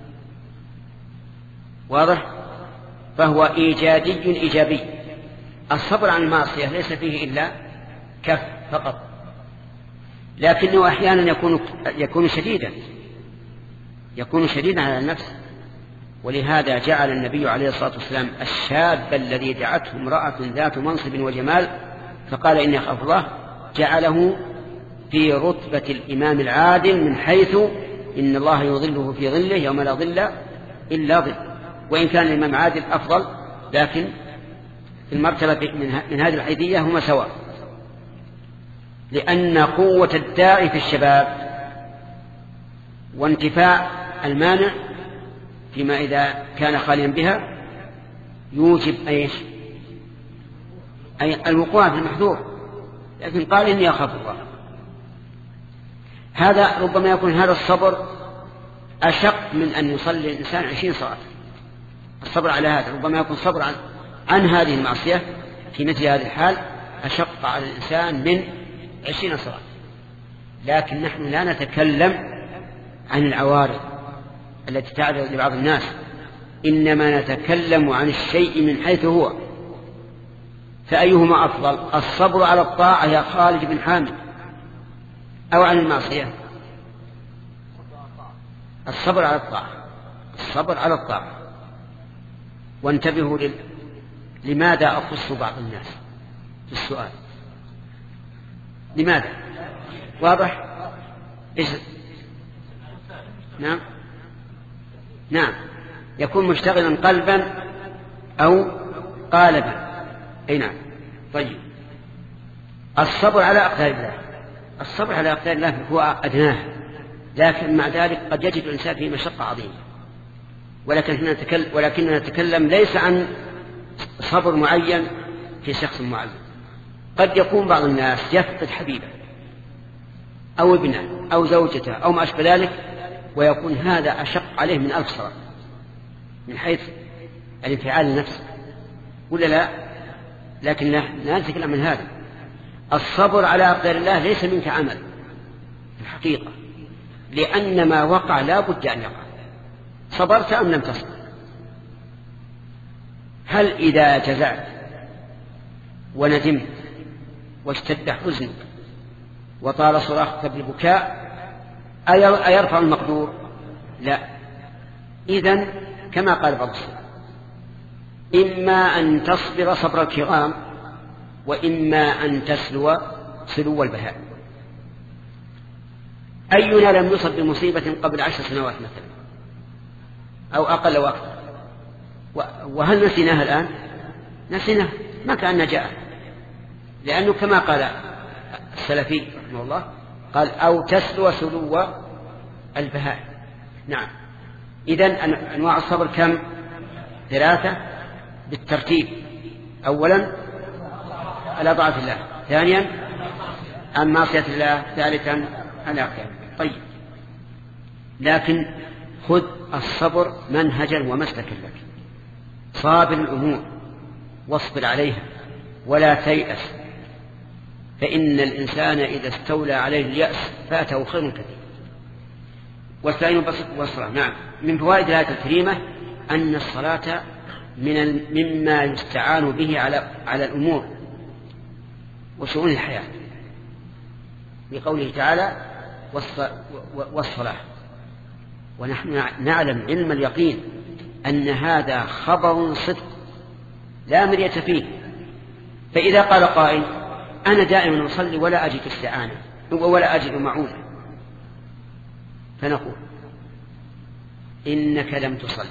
[SPEAKER 1] واضح؟ فهو إيجادي إيجابي. الصبر عن المعصية ليس فيه إلا كف فقط، لكنه أحيانا يكون يكون شديدا يكون شديدا على النفس. ولهذا جعل النبي عليه الصلاة والسلام الشاب الذي دعته امرأة ذات منصب وجمال فقال إني أخاف الله، جعله في رتبة الإمام العادل، من حيث إن الله يظله في ظله يوم لا ظل إلا ظل. وإن كان الإمام عادل أفضل، لكن المرتبة من هذه الحيثية هما سواء، لأن قوة الداعي في الشباب وانتفاع المانع فيما إذا كان خاليا بها يوجب أيش؟ أي الوقوع في المحذور. لكن قال إني أخاف الله، هذا ربما يكون هذا الصبر أشق من أن يصلي الإنسان عشرين صلاة. الصبر على هذا ربما يكون صبر عن, عن هذه المعصية في مثل هذه الحال أشق على الإنسان من عشرين صلاة. لكن نحن لا نتكلم عن العوارض التي تعرض لبعض الناس، إنما نتكلم عن الشيء من حيث هو. فأيهما أفضل، الصبر على الطاعة يا خالد بن حامد أو عن المعصية؟ الصبر على الطاعة، الصبر على الطاعة. وانتبهوا لل... لماذا أخص بعض الناس في السؤال؟ لماذا؟ واضح؟ إيش؟ نعم نعم يكون مشتغلا قلبا أو قالبا. أي نعم. طيب، الصبر على أقدار الله، الصبر على أقدار الله هو أدناه، لكن مع ذلك قد يجد الإنسان فيه مشقة عظيمة. ولكن نتكلم ولكننا نتكلم ليس عن صبر معين في شخص معين. قد يكون بعض الناس يفقد حبيبه أو ابنه أو زوجته أو ما أشبه ذلك، ويكون هذا أشق عليه من ألف صلاة من حيث الانفعال النفسي، ولا لا؟ لكن لا نتكلم من هذا. الصبر على أقدار الله ليس منك عمل في الحقيقة، لأن ما وقع لا بد أن يقع، صبرت أم لم تصبر. هل إذا جزعت وندمت واشتد حزنك وطال صراخك بالبكاء أيرفع المقدور؟ لا. إذن كما قال بعض السلف، إما أن تصبر صبر الكرام، وإما أن تسلو سلو البهاء. أينا لم يصب بمصيبة قبل عشر سنوات مثلا أو أقل وقت، وهل نسيناها الآن؟ نسيناها، ما كأن جاء، لأنه كما قال السلفي رحمه الله قال أو تسلو سلو البهاء. نعم. إذن أنواع الصبر كم؟ ثلاثة بالترتيب. أولا على طاعة الله، ثانيا عن معصية الله، ثالثا على أقدار. طيب، لكن خذ الصبر منهجا ومسلكا لك، صابر الأمور واصبر عليها ولا تيأس، فإن الإنسان إذا استولى عليه اليأس فاته خير كثير. واستعينوا بالصلاة. نعم، من فوائد الآية الكريمة أن الصلاة من مما يستعان به على على الأمور وشؤون الحياة، بقوله تعالى والصلاة. ونحن نعلم علم اليقين أن هذا خبر صدق لا مرية فيه. فإذا قال قائل أنا دائما أصلي ولا أجد استعانة ولا أجد معونة، فنقول إنك لم تصل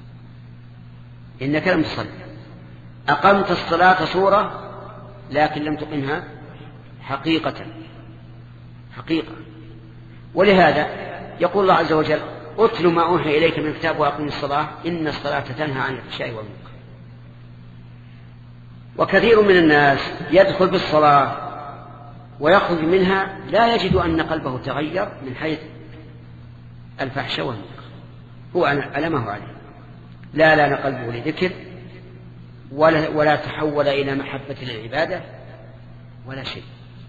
[SPEAKER 1] إنك لم تصل أقمت الصلاة صورة لكن لم تقمها حقيقة حقيقة. ولهذا يقول الله عز وجل أتل ما أوحي إليك من الكتاب وأقم الصلاة إن الصلاة تنهى عن الفحشاء والمنكر. وكثير من الناس يدخل بالصلاة ويخرج منها لا يجد أن قلبه تغير من حيث الفحش والمنكر، هو ألمه عليه، لا لا قلبه لذكر ولا, ولا تحول إلى محبة للعبادة ولا شيء.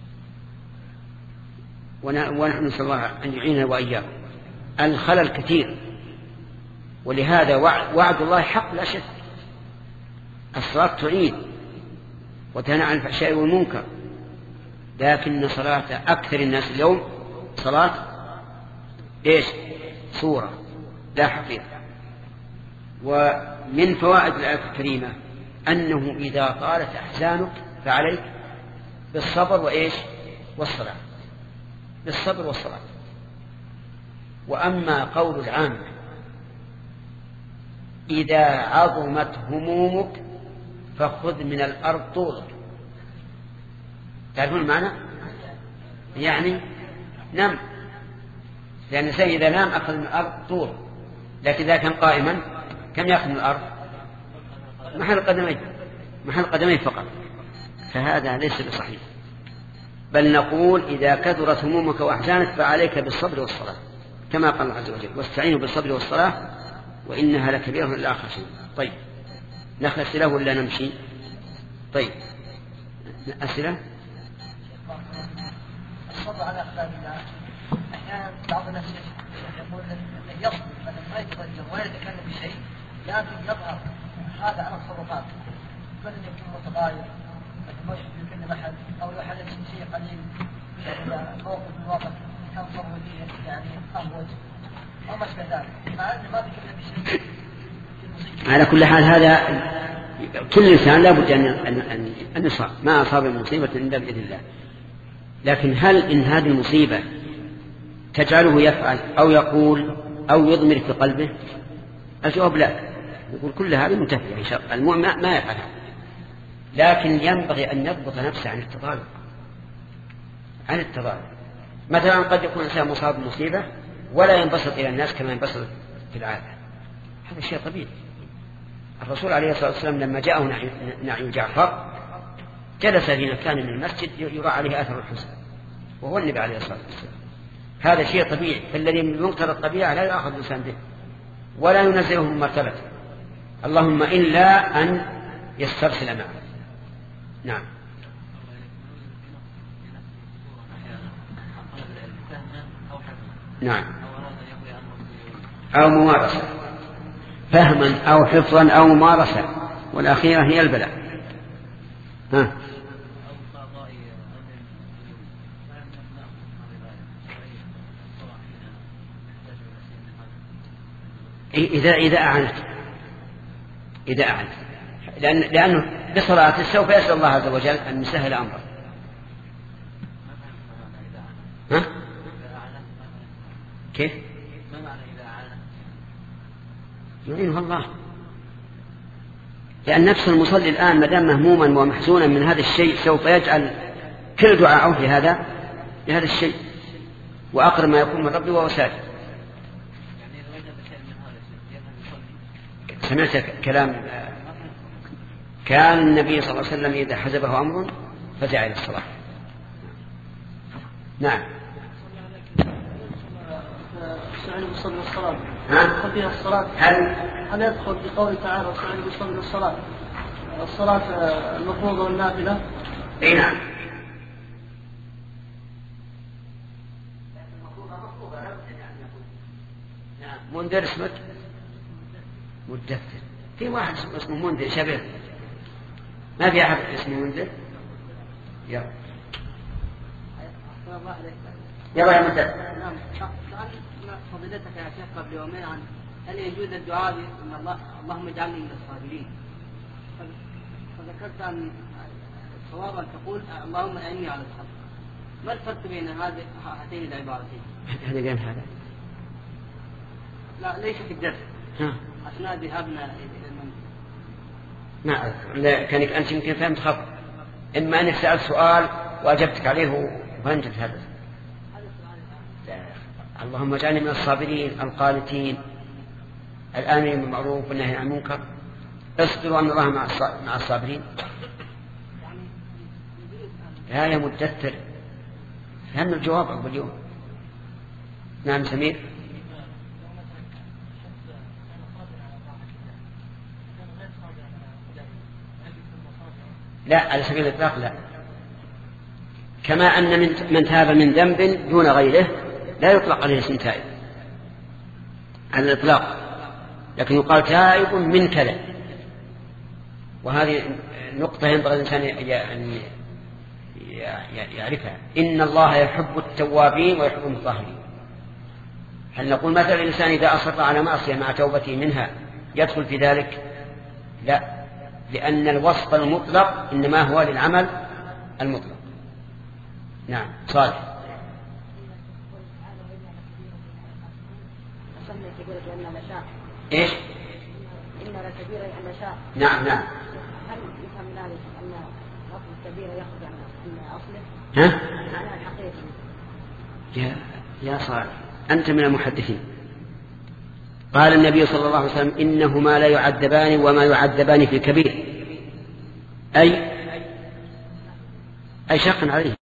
[SPEAKER 1] ونحن نسأل الله أن يعيننا وإياكم. الخلل كثير، ولهذا وعد الله حق لا شك. الصلاة تعين وتنهى عن الفحشاء والمنكر، لكن صلاة أكثر الناس اليوم صلاة إيش؟ صورة لا حقيقة. ومن فوائد الآية الكريمة أنه إذا طالت أحزانك فعليك بالصبر وإيش؟ والصلاة، بالصبر والصلاة. وأما قول العام إذا عظمت همومك فخذ من الأرض طولك، تعرفون المعنى؟ يعني نم، لأن الإنسان إذا نام أخذ من الأرض طول، لكن إذا كان قائما كم يأخذ من الأرض؟ محل قدمين، محل قدمين فقط، فهذا ليس بصحيح. بل نقول إذا كثرت همومك وأحزانك فعليك بالصبر والصلاة، كما قال الله عز وجل واستعينوا بالصبر والصلاة وإنها لكبيرة إلا آخر شيء. طيب نأخذ أسئلة ولا نمشي؟ طيب أسئلة.
[SPEAKER 2] الصبر على أخلاق الله. أحيانا بعض الناس يقول أنه يصبر مثلا ما يتوجه ولا يتكلم بشيء، لكن يظهر هذا على التصرفات، مثلا يكون متغاير، مثلا ما يكلم أحد أو لو حدث شيء قليل موقف من المواقف كان صبره فيه يعني أهوج أو ما شابه ذلك، مع أنه ما بيتكلم بشيء.
[SPEAKER 1] على كل حال هذا كل إنسان لا بد أن أن أن يصاب، ما أصاب المصيبة إلا بإذن الله. لكن هل إن هذه المصيبة تجعله يفعل أو يقول أو يضمر في قلبه؟ الجواب لا، يقول كل هذه منتفية إن شاء الله، المؤمن ما يفعلها، لكن ينبغي أن يضبط نفسه عن التظالم، عن التظالم. مثلا قد يكون إنسان مصاب بمصيبة ولا ينبسط إلى الناس كما ينبسط في العادة، هذا شيء طبيعي. الرسول عليه الصلاة والسلام لما جاءه نعي جعفر جلس في مكان من المسجد يرى عليه آثر الحزن وهو النبي عليه الصلاة والسلام. هذا شيء طبيعي، فالذي من مقتضى الطبيعة لا يأخذ الإنسان به ولا ينزله من مرتبته، اللهم إلا أن يسترسل معه. نعم. نعم. أو ممارسة، فهما أو حفظا أو ممارسة، والأخيرة هي البلاء. ها. إذا إذا أعنت إذا أعنت لأن لأنه بصلاته سوف يسأل الله عز وجل أن يسهل أمره. ها؟ كيف؟
[SPEAKER 3] ما معنى إذا أعانه؟
[SPEAKER 1] يعينه الله، لأن نفس المصلي الآن مدام مهموما ومحزونا من هذا الشيء سوف يجعل كل دعاءه في هذا لهذا الشيء، وأقرب ما يكون من ربي وهو ساجد. سمعت كلام كان النبي صلى الله عليه وسلم إذا حزبه أمر فزع إلى الصلاة. نعم.
[SPEAKER 5] استعينوا بالصبر والصلاة.
[SPEAKER 1] هل
[SPEAKER 5] فيها الصلاة
[SPEAKER 1] هل
[SPEAKER 5] هل يدخل بقول تعالى استعينوا بالصبر والصلاة الصلاة المفروضة والنافلة؟
[SPEAKER 1] أي نعم. منذر اسمك مدثر، في واحد اسمه منذر شبه، ما في أحد اسمه منذر. يلا يلا يا مدثر.
[SPEAKER 6] نعم. سأل فضيلتك يا شيخ قبل يومين عن هل يجوز الدعاء ان الله اللهم اجعلني من الصابرين، فذكرت ان صوابا تقول اللهم اعني على الصبر. ما الفرق بين هذه هاتين العبارتين؟
[SPEAKER 1] هذا قال هذا؟
[SPEAKER 6] لا ليس في الدرس.
[SPEAKER 1] ها.
[SPEAKER 6] أثناء ذهابنا إلى المنزل.
[SPEAKER 1] ما أعرف، كانك أنت يمكن فهمت خطأ، إما أنك سألت سؤال وأجبتك عليه وفهمت هذا. اللهم اجعلني من الصابرين القانتين الآمرين بالمعروف والنهي عن المنكر اصبروا أن الله مع الصابرين. لا يا مدثر، فهم الجواب أول اليوم. نعم سمير. لا على سبيل الإطلاق لا، كما أن من, من تاب من ذنب دون غيره لا يطلق عليه اسم تائب على الإطلاق، لكن يقال تائب من كذا. وهذه نقطة ينبغي الإنسان أن يعرفها. إن الله يحب التوابين ويحب المطهرين. هل نقول مثلا الإنسان إذا أصر على معصية مع توبته منها يدخل في ذلك؟ لا، لأن الوصف المطلق إنما هو للعمل المطلق. نعم صالح. إيش؟ نعم نعم.
[SPEAKER 7] هل يفهم من ذلك أن لفظ الكبيرة يخرج عن أصله؟
[SPEAKER 1] ها؟
[SPEAKER 7] معناه الحقيقي.
[SPEAKER 1] يا يا صالح أنت من المحدثين. قال النبي صلى الله عليه وسلم إنهما لا يعذبان وما يعذبان في الكبير، أي أي شق عليه.